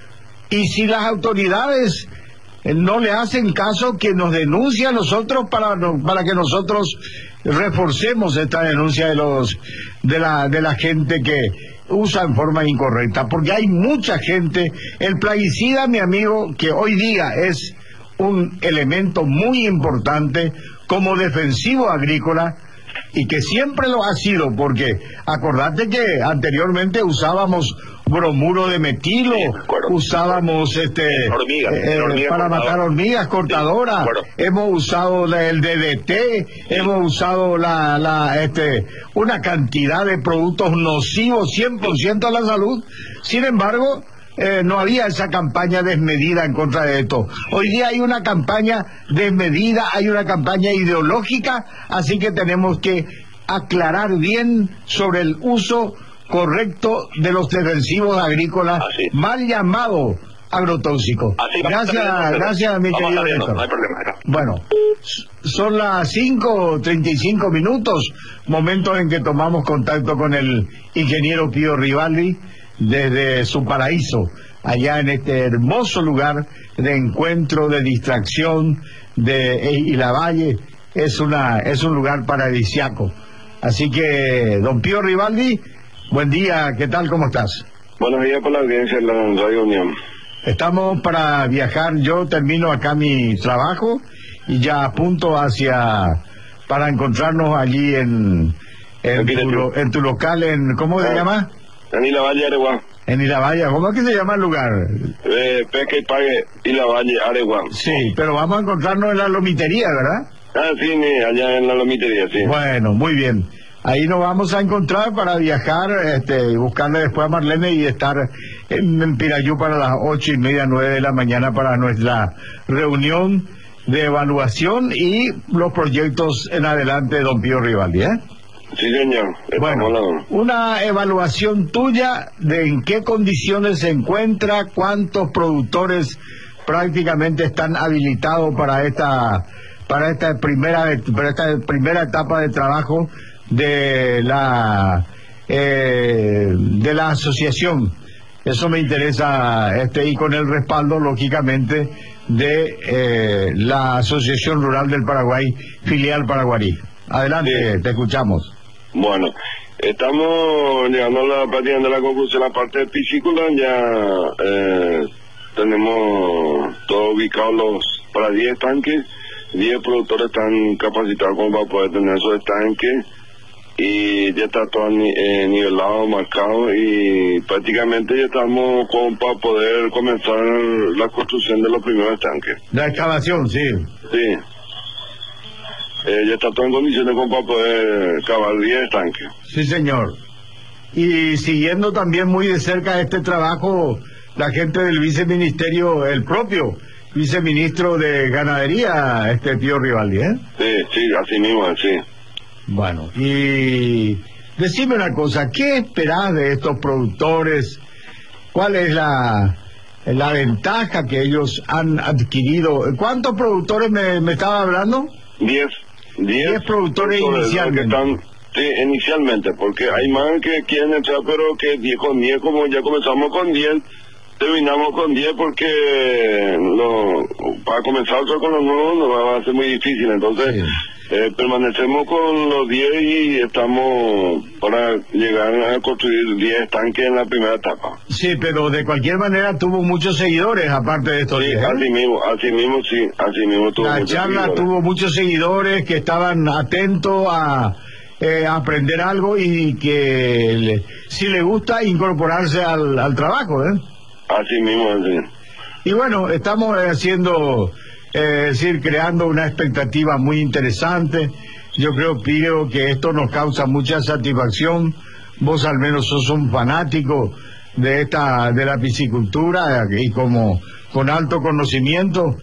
Y si las autoridades no le hacen caso, que nos denuncie a nosotros para que nosotros reforcemos esta denuncia de la gente que usa en forma incorrecta, porque hay mucha gente. El plaguicida, mi amigo, que hoy día es un elemento muy importante como defensivo agrícola, y que siempre lo ha sido, porque acordate que anteriormente usábamos bromuro de metilo, usábamos hormigas para matar hormigas cortadoras, hemos usado el DDT, hemos usado una cantidad de productos nocivos 100% a la salud. Sin embargo, no había esa campaña desmedida en contra de esto. Hoy día hay una campaña desmedida, hay una campaña ideológica, así que tenemos que aclarar bien sobre el uso correcto de los defensivos agrícolas, mal llamado agrotóxico. Gracias, mi querido Néstor. No hay problema. Bueno, son las 5:35 minutos, momento en que tomamos contacto con el ingeniero Pío Rivaldi desde su paraíso, allá en este hermoso lugar de encuentro, de distracción, y la Valle es un lugar paradisiaco. Así que, don Pío Rivaldi, buen día, ¿qué tal? ¿Cómo estás? Buenos días por la audiencia de la Radio Unión. Estamos para viajar, yo termino acá mi trabajo y ya apunto para encontrarnos allí en tu local, ¿cómo se llama? En Isla Valle, Areguá. En Isla Valle, ¿cómo es que se llama el lugar? Pesca y Pague, Isla Valle, Areguá. Sí, pero vamos a encontrarnos en la lomitería, ¿verdad? Sí, allá en la lomitería, sí. Bueno, muy bien. Ahí nos vamos a encontrar para viajar, buscarle después a Marlene y estar en Pirayú para las 8:30, 9 de la mañana para nuestra reunión de evaluación y los proyectos en adelante de don Pío Rivaldi, Sí, señor. Bueno, una evaluación tuya de en qué condiciones se encuentra, cuántos productores prácticamente están habilitados para esta primera etapa de trabajo de la asociación. Eso me interesa, y con el respaldo, lógicamente, de la Asociación Rural del Paraguay, filial Paraguarí. Adelante, sí. Te escuchamos. Bueno, estamos llegando prácticamente a la conclusión de la parte de piscícola. Ya tenemos todo ubicado para 10 estanques. 10 productores están capacitados como para poder tener esos estanques. Y ya está todo nivelado, marcado, y prácticamente ya estamos para poder comenzar la construcción de los primeros estanques. La excavación, sí. Sí. Ya está todo en condiciones como para poder cavar 10 estanques. Sí, señor. Y siguiendo también muy de cerca este trabajo, la gente del viceministerio, el propio viceministro de Ganadería, Pío Rivaldi, ¿eh? Sí, así mismo, sí. Bueno, y decime una cosa, ¿qué esperás de estos productores? ¿Cuál es la ventaja que ellos han adquirido? ¿Cuántos productores me estaba hablando? 10 productores inicialmente. Sí, inicialmente, porque hay más que quieren entrar, pero que con 10, como ya comenzamos con 10, terminamos con 10 porque para comenzar con los nuevos no va a ser muy difícil, entonces... Sí. Permanecemos con los 10 y estamos para llegar a construir 10 estanques en la primera etapa. Sí, pero de cualquier manera tuvo muchos seguidores aparte de estos 10. Sí, así mismo tuvo la muchos charla seguidores. Tuvo muchos seguidores que estaban atentos a aprender algo y que si le gusta incorporarse al trabajo, ¿eh? Así mismo, así. Y bueno, estamos haciendo... creando una expectativa muy interesante. Yo creo, Pío, que esto nos causa mucha satisfacción. Vos al menos sos un fanático de la piscicultura y con alto conocimiento,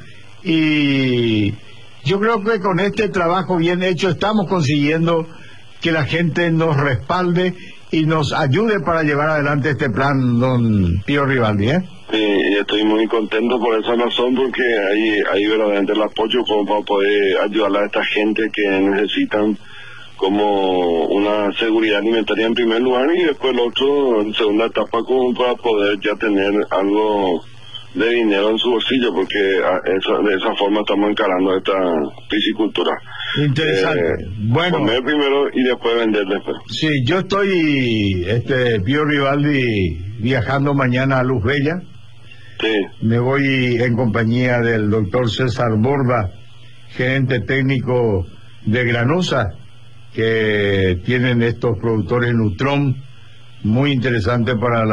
y yo creo que con este trabajo bien hecho estamos consiguiendo que la gente nos respalde y nos ayude para llevar adelante este plan, don Pío Rivaldi, ¿eh? Sí, estoy muy contento por esa razón, porque hay verdaderamente el apoyo como para poder ayudar a esta gente que necesitan como una seguridad alimentaria en primer lugar, y después el otro en segunda etapa como para poder ya tener algo de dinero en su bolsillo, porque de esa forma estamos encarando esta piscicultura. Interesante. Bueno, comer primero y después vender después. Sí, yo estoy, Pío Rivaldi, viajando mañana a Luz Bella. Sí. Me voy en compañía del doctor César Borda, gerente técnico de Granusa, que tienen estos productores Nutron, muy interesante para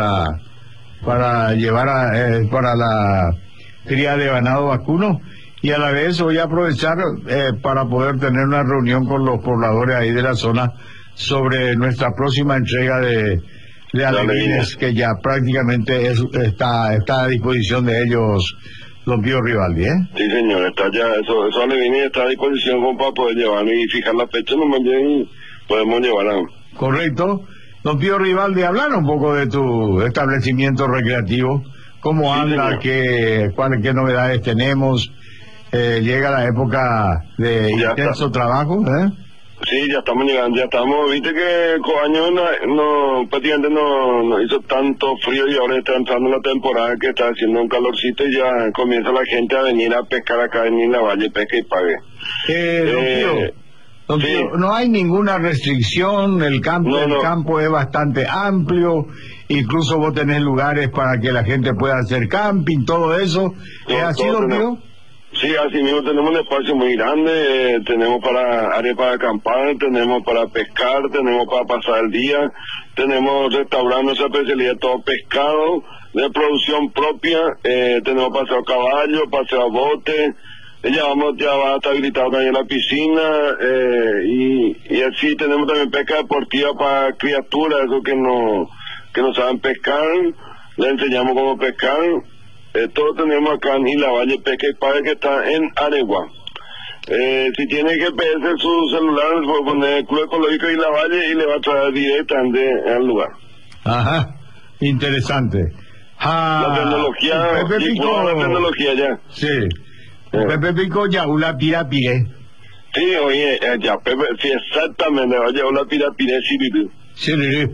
llevar para la cría de ganado vacuno, y a la vez voy a aprovechar para poder tener una reunión con los pobladores ahí de la zona sobre nuestra próxima entrega de alevines, que ya prácticamente está a disposición de ellos, don Pío Rivaldi, ¿eh? Sí, señor, está ya, esos alevines está a disposición como para poder llevarlo y fijar la fecha, nomás bien podemos llevarla. Correcto. Don Pío Rivaldi, hablar un poco de tu establecimiento recreativo, cómo anda, qué novedades tenemos, llega la época de intenso trabajo, ¿eh? Sí, ya estamos llegando, viste que Coaño prácticamente no hizo tanto frío, y ahora está entrando la temporada que está haciendo un calorcito y ya comienza la gente a venir a pescar acá en la Valle, pesca y pague. Don Pío, no hay ninguna restricción, el campo es bastante amplio, incluso vos tenés lugares para que la gente pueda hacer camping, todo eso. ¿Es así, don Pío? Sí, así mismo tenemos un espacio muy grande, tenemos área para acampar, tenemos para pescar, tenemos para pasar el día, tenemos restaurante, nuestra especialidad todo pescado, de producción propia, tenemos paseo a caballo, paseo a bote, ya va a estar habilitado también la piscina, y así tenemos también pesca deportiva para criaturas, esos que no saben pescar, les enseñamos cómo pescar. Todo tenemos acá en la Valle Pesca y Pague, que está en Aregua. Si tiene GPS su celular, puede poner Club Ecológico y La Valle y le va a traer directamente al lugar. Ajá, interesante. La tecnología, Pepe Pico, la tecnología ya. Sí. Pepe Pico ya una pirapire. Sí, oye, ya, Pepe, sí, exactamente, oye, una pirapire, sí.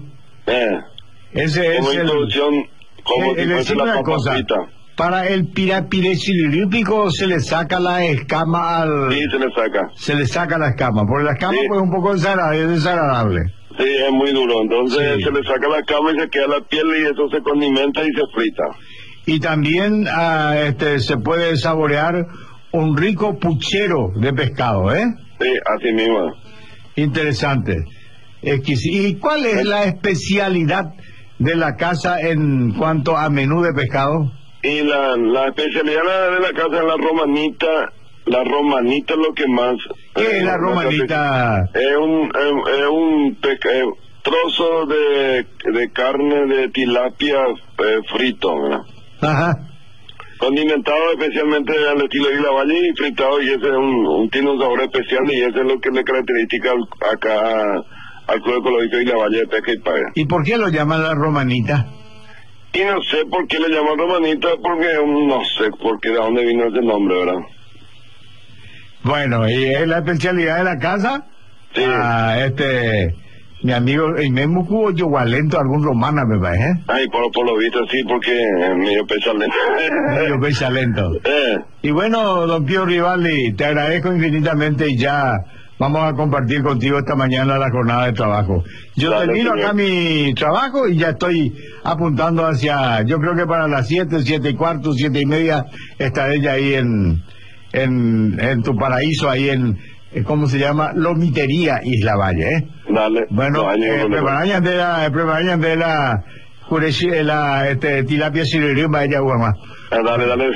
Ese como es introducción, como si fuese la papacita. Para el pirapire cirípico se le saca la escama al... Sí, se le saca. Se le saca la escama, porque la escama pues es un poco desagradable. Sí, es muy duro, entonces se le saca la escama y se queda la piel y eso se condimenta y se frita. Y también se puede saborear un rico puchero de pescado, ¿eh? Sí, así mismo. Interesante. ¿Y cuál es la especialidad de la casa en cuanto a menú de pescado? Y la especialidad de la casa es la romanita. La romanita es lo que más... ¿Qué es la romanita? Es un trozo de carne de tilapia frito, ¿verdad? Ajá. Condimentado especialmente al estilo de La Valle y fritado, y ese es tiene un sabor especial y eso es lo que le caracteriza acá al Club Ecológico y La Valle de Pesca y Paga. ¿Y por qué lo llaman la romanita? Y no sé por qué le llaman romanita, porque no sé por qué, de dónde vino ese nombre, ¿verdad? Bueno, ¿y es la especialidad de la casa? Sí. Mi amigo, y mismo cubo yo gualento algún romana, me parece. Ay, por lo visto sí, porque es medio pesalento. Medio pesalento. Y bueno, don Pío Rivaldi, te agradezco infinitamente y ya vamos a compartir contigo esta mañana la jornada de trabajo. Yo termino acá mi trabajo y ya estoy apuntando hacia, yo creo que para las 7, 7:15, 7:30 estaré ya ahí en tu paraíso, ahí en ¿cómo se llama? Lomitería Isla Valle, ¿eh? Dale. Bueno, preparañan de la tilapia siririm para ella, Guamá. Dale.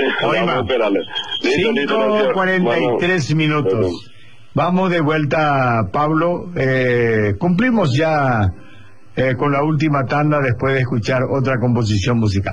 5:43 minutos. Bueno. Vamos de vuelta, Pablo. Cumplimos ya con la última tanda después de escuchar otra composición musical.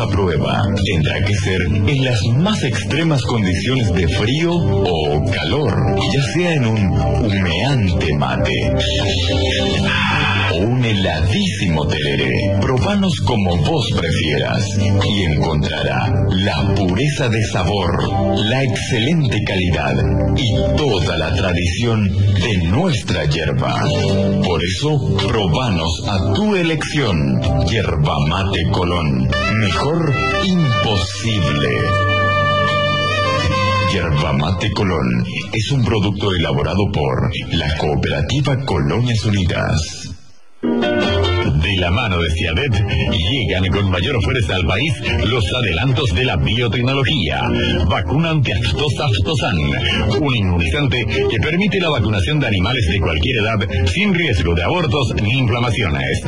a prueba. Tendrá que ser en las más extremas condiciones de frío o calor, ya sea en un humeante mate o un heladísimo tereré. Probanos como vos prefieras y encontrará la pureza de sabor, la excelente calidad y toda la tradición de nuestra yerba. Por eso, probanos a tu elección. Yerba Mate Colón. Mejor imposible. Yerba Mate Colón es un producto elaborado por la Cooperativa Colonias Unidas. De la mano de Ciavet llegan con mayor fuerza al país los adelantos de la biotecnología. Vacuna antiaftosa Aftosan, un inmunizante que permite la vacunación de animales de cualquier edad sin riesgo de abortos ni inflamaciones.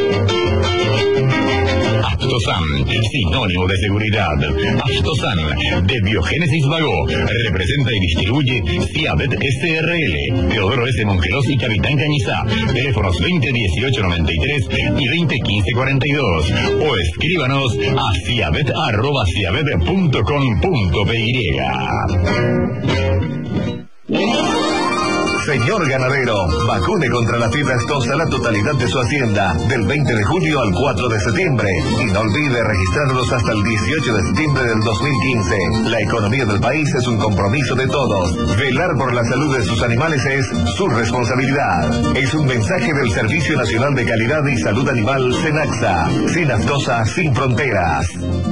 Aftosan, sinónimo de seguridad. Aftosan, de Biogénesis Vago, representa y distribuye Ciavet SRL, Teodoro S. Mongelos y Capitán Cañizá. Teléfonos 2018-93 y 2015-42. O escríbanos a ciavet@ciavet.com.py. Señor ganadero, vacune contra la fiebre aftosa la totalidad de su hacienda del 20 de julio al 4 de septiembre. Y no olvide registrarlos hasta el 18 de septiembre del 2015. La economía del país es un compromiso de todos. Velar por la salud de sus animales es su responsabilidad. Es un mensaje del Servicio Nacional de Calidad y Salud Animal, SENAXA. Sin aftosa, sin fronteras.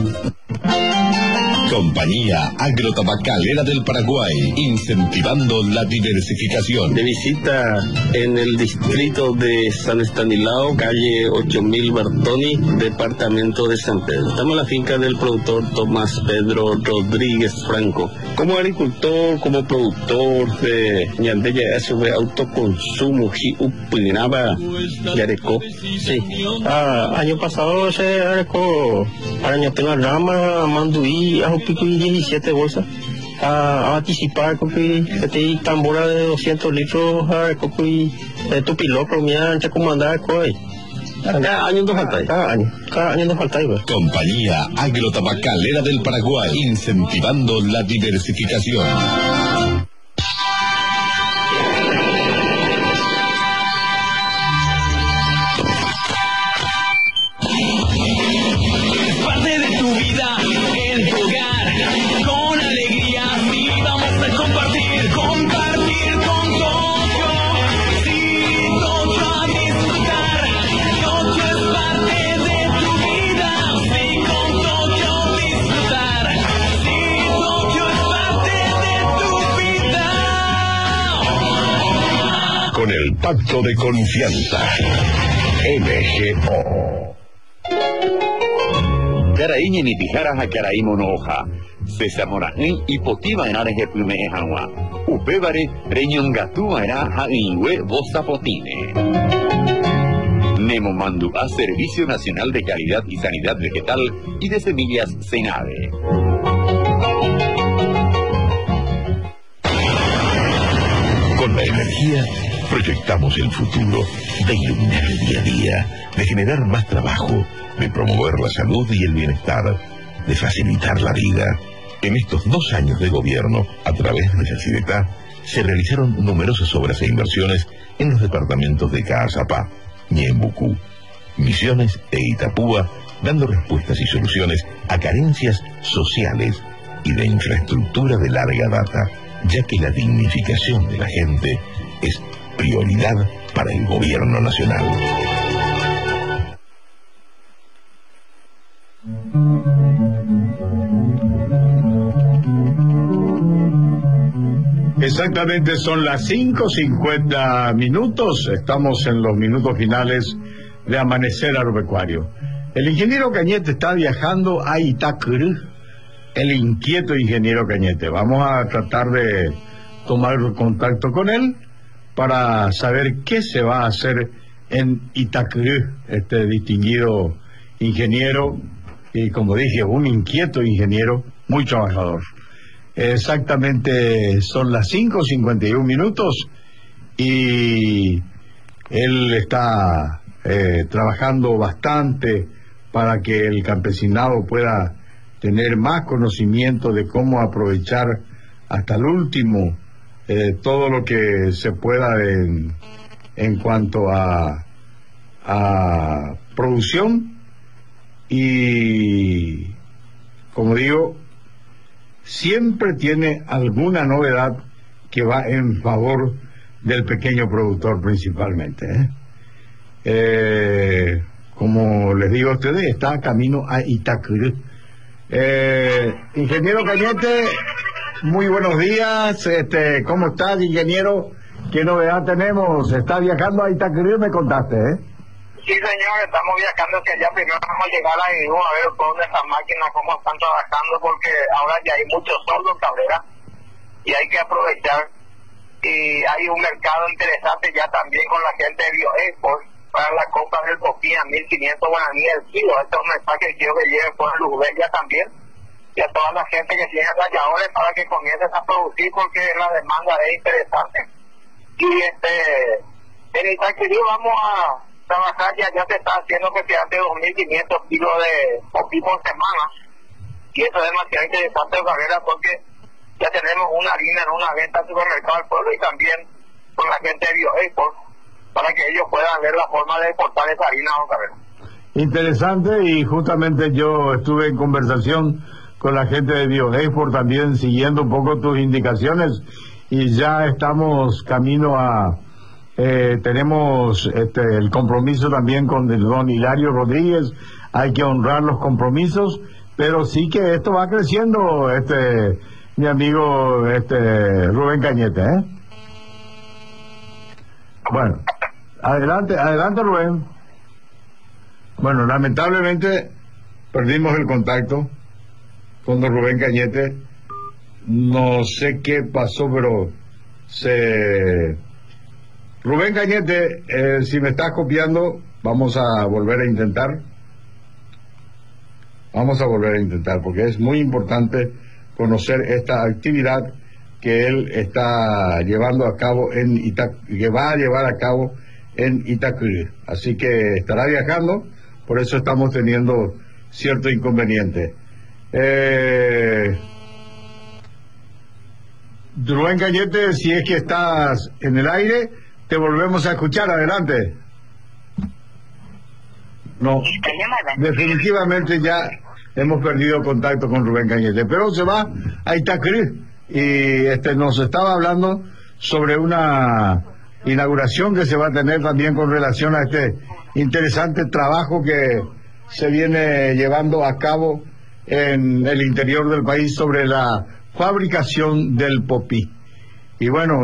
Compañía Agrotabacalera del Paraguay, incentivando la diversificación. De visita en el distrito de San Estanislao, calle 8000 Bertoni, departamento de San Pedro. Estamos en la finca del productor Tomás Pedro Rodríguez Franco. Como agricultor, como productor de Ñandeya, eso de autoconsumo, Upinaba, Yareco. Sí. Año pasado se arecó araña pena rama, manduí, ajo pico y 17 bolsas. A anticipar copi, este tambora de 200 litros, copi, tupilocro, mía, ancha como andar, coi. Cada año nos falta. Cada año nos falta. Compañía Agrotabacalera del Paraguay, incentivando la diversificación. Con el pacto de confianza. MGO. Caraíña ni tijaras a Caraí monoja. Sesamora en hipotiva en areje plume ejanwa. Upebare reñongatúa era jaingüe bostapotine. Nemo mandu a Servicio Nacional de Calidad y Sanidad Vegetal y de Semillas Senade. Con la energía proyectamos el futuro de iluminar el día a día, de generar más trabajo, de promover la salud y el bienestar, de facilitar la vida. En estos 2 años de gobierno, a través de Yacyretá, se realizaron numerosas obras e inversiones en los departamentos de Caazapá, Ñembucú, Misiones e Itapúa, dando respuestas y soluciones a carencias sociales y de infraestructura de larga data, ya que la dignificación de la gente es prioridad para el gobierno nacional. Exactamente, son las 5:50 minutos. Estamos en los minutos finales de Amanecer Agropecuario. El ingeniero Cañete está viajando a Itacurú, el inquieto ingeniero Cañete. Vamos a tratar de tomar contacto con él para saber qué se va a hacer en Itacurú, este distinguido ingeniero, y como dije, un inquieto ingeniero, muy trabajador. Exactamente, son las 5:51 minutos y él está trabajando bastante para que el campesinado pueda tener más conocimiento de cómo aprovechar hasta el último todo lo que se pueda en cuanto a producción. Y como digo, siempre tiene alguna novedad que va en favor del pequeño productor principalmente, como les digo a ustedes, está camino a Itacurú. Ingeniero Cañete, muy buenos días. ¿Cómo estás, ingeniero? ¿Qué novedad tenemos? ¿Está viajando a Itacurú, me contaste, Sí, señor, estamos viajando hacia allá. Primero vamos a llegar ahí a ver dónde estas máquinas, cómo están trabajando, porque ahora ya hay muchos soldos, Cabrera, y hay que aprovechar. Y hay un mercado interesante ya también con la gente de BioExport para la compra del popí a 1.500 guaraníes el kilo. Este es un mensaje que quiero que lleven por el Ubelia también, y a toda la gente que tiene ralladores para que comiencen a producir, porque la demanda es interesante. Y en Itacurú vamos a trabajar, ya se está haciendo que se hace 2.500 kilos de popí por semana, y eso es demasiado interesante, Cabrera, porque ya tenemos una harina en una venta al supermercado del pueblo y también con la gente de BioExport para que ellos puedan ver la forma de exportar esa harina, Cabrera. Interesante, y justamente yo estuve en conversación con la gente de BioExport también, siguiendo un poco tus indicaciones, y ya estamos camino a tenemos el compromiso también con el don Hilario Rodríguez. Hay que honrar los compromisos, pero sí que esto va creciendo, mi amigo Rubén Cañete, Bueno, adelante Rubén. Bueno, lamentablemente perdimos el contacto con don Rubén Cañete. No sé qué pasó, pero Rubén Cañete, si me estás copiando, vamos a volver a intentar. Vamos a volver a intentar, porque es muy importante conocer esta actividad que él está llevando a cabo que va a llevar a cabo en Itacurú. Así que estará viajando, por eso estamos teniendo cierto inconveniente. Rubén Cañete, si es que estás en el aire, te volvemos a escuchar, adelante. No, definitivamente ya hemos perdido contacto con Rubén Cañete, pero se va a Itacurú y nos estaba hablando sobre una inauguración que se va a tener también con relación a este interesante trabajo que se viene llevando a cabo en el interior del país sobre la fabricación del popí. Y bueno,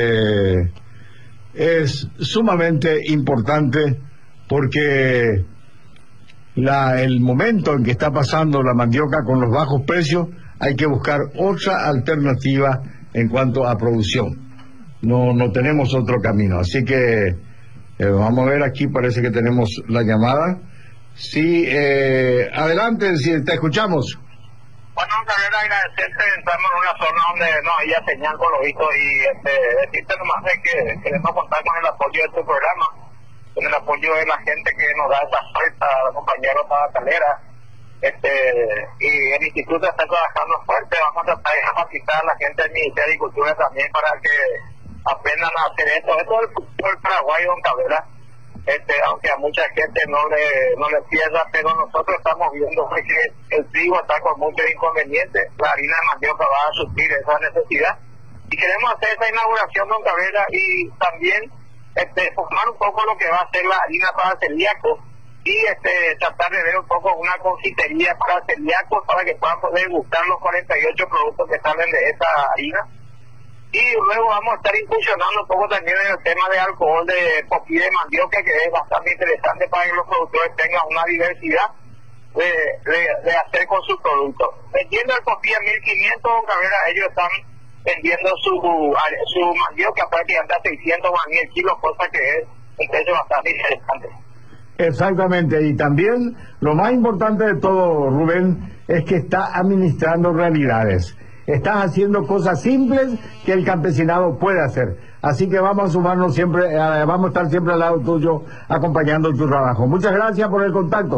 es sumamente importante porque el momento en que está pasando la mandioca con los bajos precios, hay que buscar otra alternativa en cuanto a producción. No tenemos otro camino. Así que vamos a ver, aquí parece que tenemos la llamada. Sí, adelante, si te escuchamos. Bueno, Cabrera, agradecerte. Estamos en una zona donde no había señal, por lo visto, y decirte nomás de que queremos contar con el apoyo de tu programa, con el apoyo de la gente que nos da esa fuerza, los compañeros tabacaleras, y el instituto está trabajando fuerte. Vamos a tratar de capacitar a la gente del Ministerio de Agricultura también para que aprendan a hacer esto. Esto es el futuro del Paraguay, don Cabrera. Aunque a mucha gente no le cierra, pero nosotros estamos viendo que el trigo está con muchos inconvenientes. La harina de mandioca va a suplir esa necesidad, y queremos hacer esa inauguración, don Cabrera, y también formar un poco lo que va a ser la harina para celíacos, y tratar de ver un poco una confitería para celíacos para que puedan poder gustar los 48 productos que salen de esa harina. Y luego vamos a estar incursionando un poco también en el tema de alcohol de popí de mandioca, que es bastante interesante para que los productores tengan una diversidad de hacer con sus productos. Vendiendo el popí a 1.500, Cabrera, ellos están vendiendo su mandioca prácticamente a 600 guaraníes el kilo, cosa que es un precio bastante interesante. Exactamente, y también lo más importante de todo, Rubén, es que está administrando realidades. Estás haciendo cosas simples que el campesinado puede hacer. Así que vamos a sumarnos siempre, vamos a estar siempre al lado tuyo, acompañando tu trabajo. Muchas gracias por el contacto.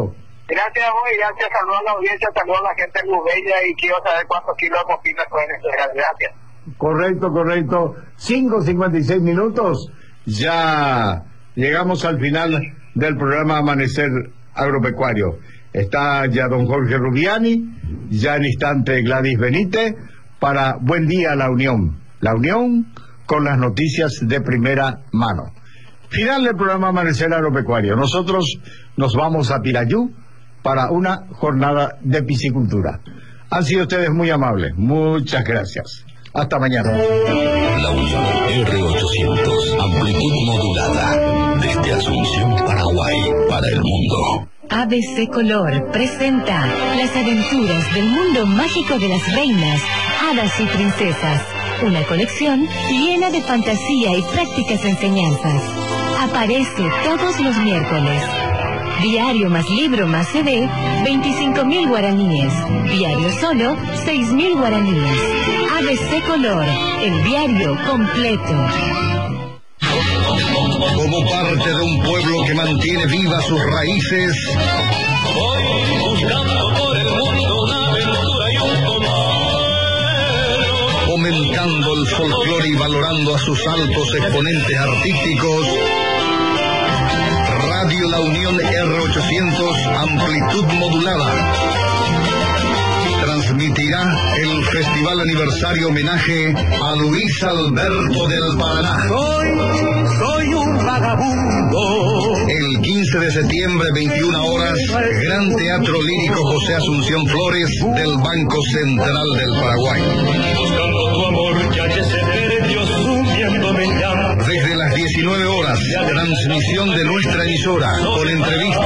Gracias, muy gracias. Saludos a la audiencia, saludos a la gente de Mubella y quiero saber cuántos kilos de mojitas pueden entregar. Gracias. Correcto. 5:56 minutos. Ya llegamos al final del programa Amanecer Agropecuario. Está ya don Jorge Rubiani, ya en instante Gladys Benítez, para Buen Día La Unión. La Unión con las noticias de primera mano. Final del programa Amanecer Agropecuario. Nosotros nos vamos a Pirayú para una jornada de piscicultura. Han sido ustedes muy amables. Muchas gracias. Hasta mañana. La Unión R800, amplitud modulada, desde Asunción, Paraguay, para el mundo. ABC Color presenta las aventuras del mundo mágico de las reinas, hadas y princesas. Una colección llena de fantasía y prácticas enseñanzas. Aparece todos los miércoles. Diario más libro más CD, 25.000 guaraníes. Diario solo, 6.000 guaraníes. ABC Color, el diario completo. Como parte de un pueblo que mantiene vivas sus raíces, Voy buscando por el mundo una aventura y un compañero. fomentando el folclore y valorando a sus altos exponentes artísticos, Radio La Unión R800, amplitud modulada, transmitirá el Festival Aniversario Homenaje a Luis Alberto del Paraná. Soy un vagabundo. El 15 de septiembre, 21 horas, Gran Teatro Lírico José Asunción Flores del Banco Central del Paraguay. Buscando tu amor ya que se perdió subiéndome ya. Desde las 19 horas, transmisión de nuestra emisora con entrevistas.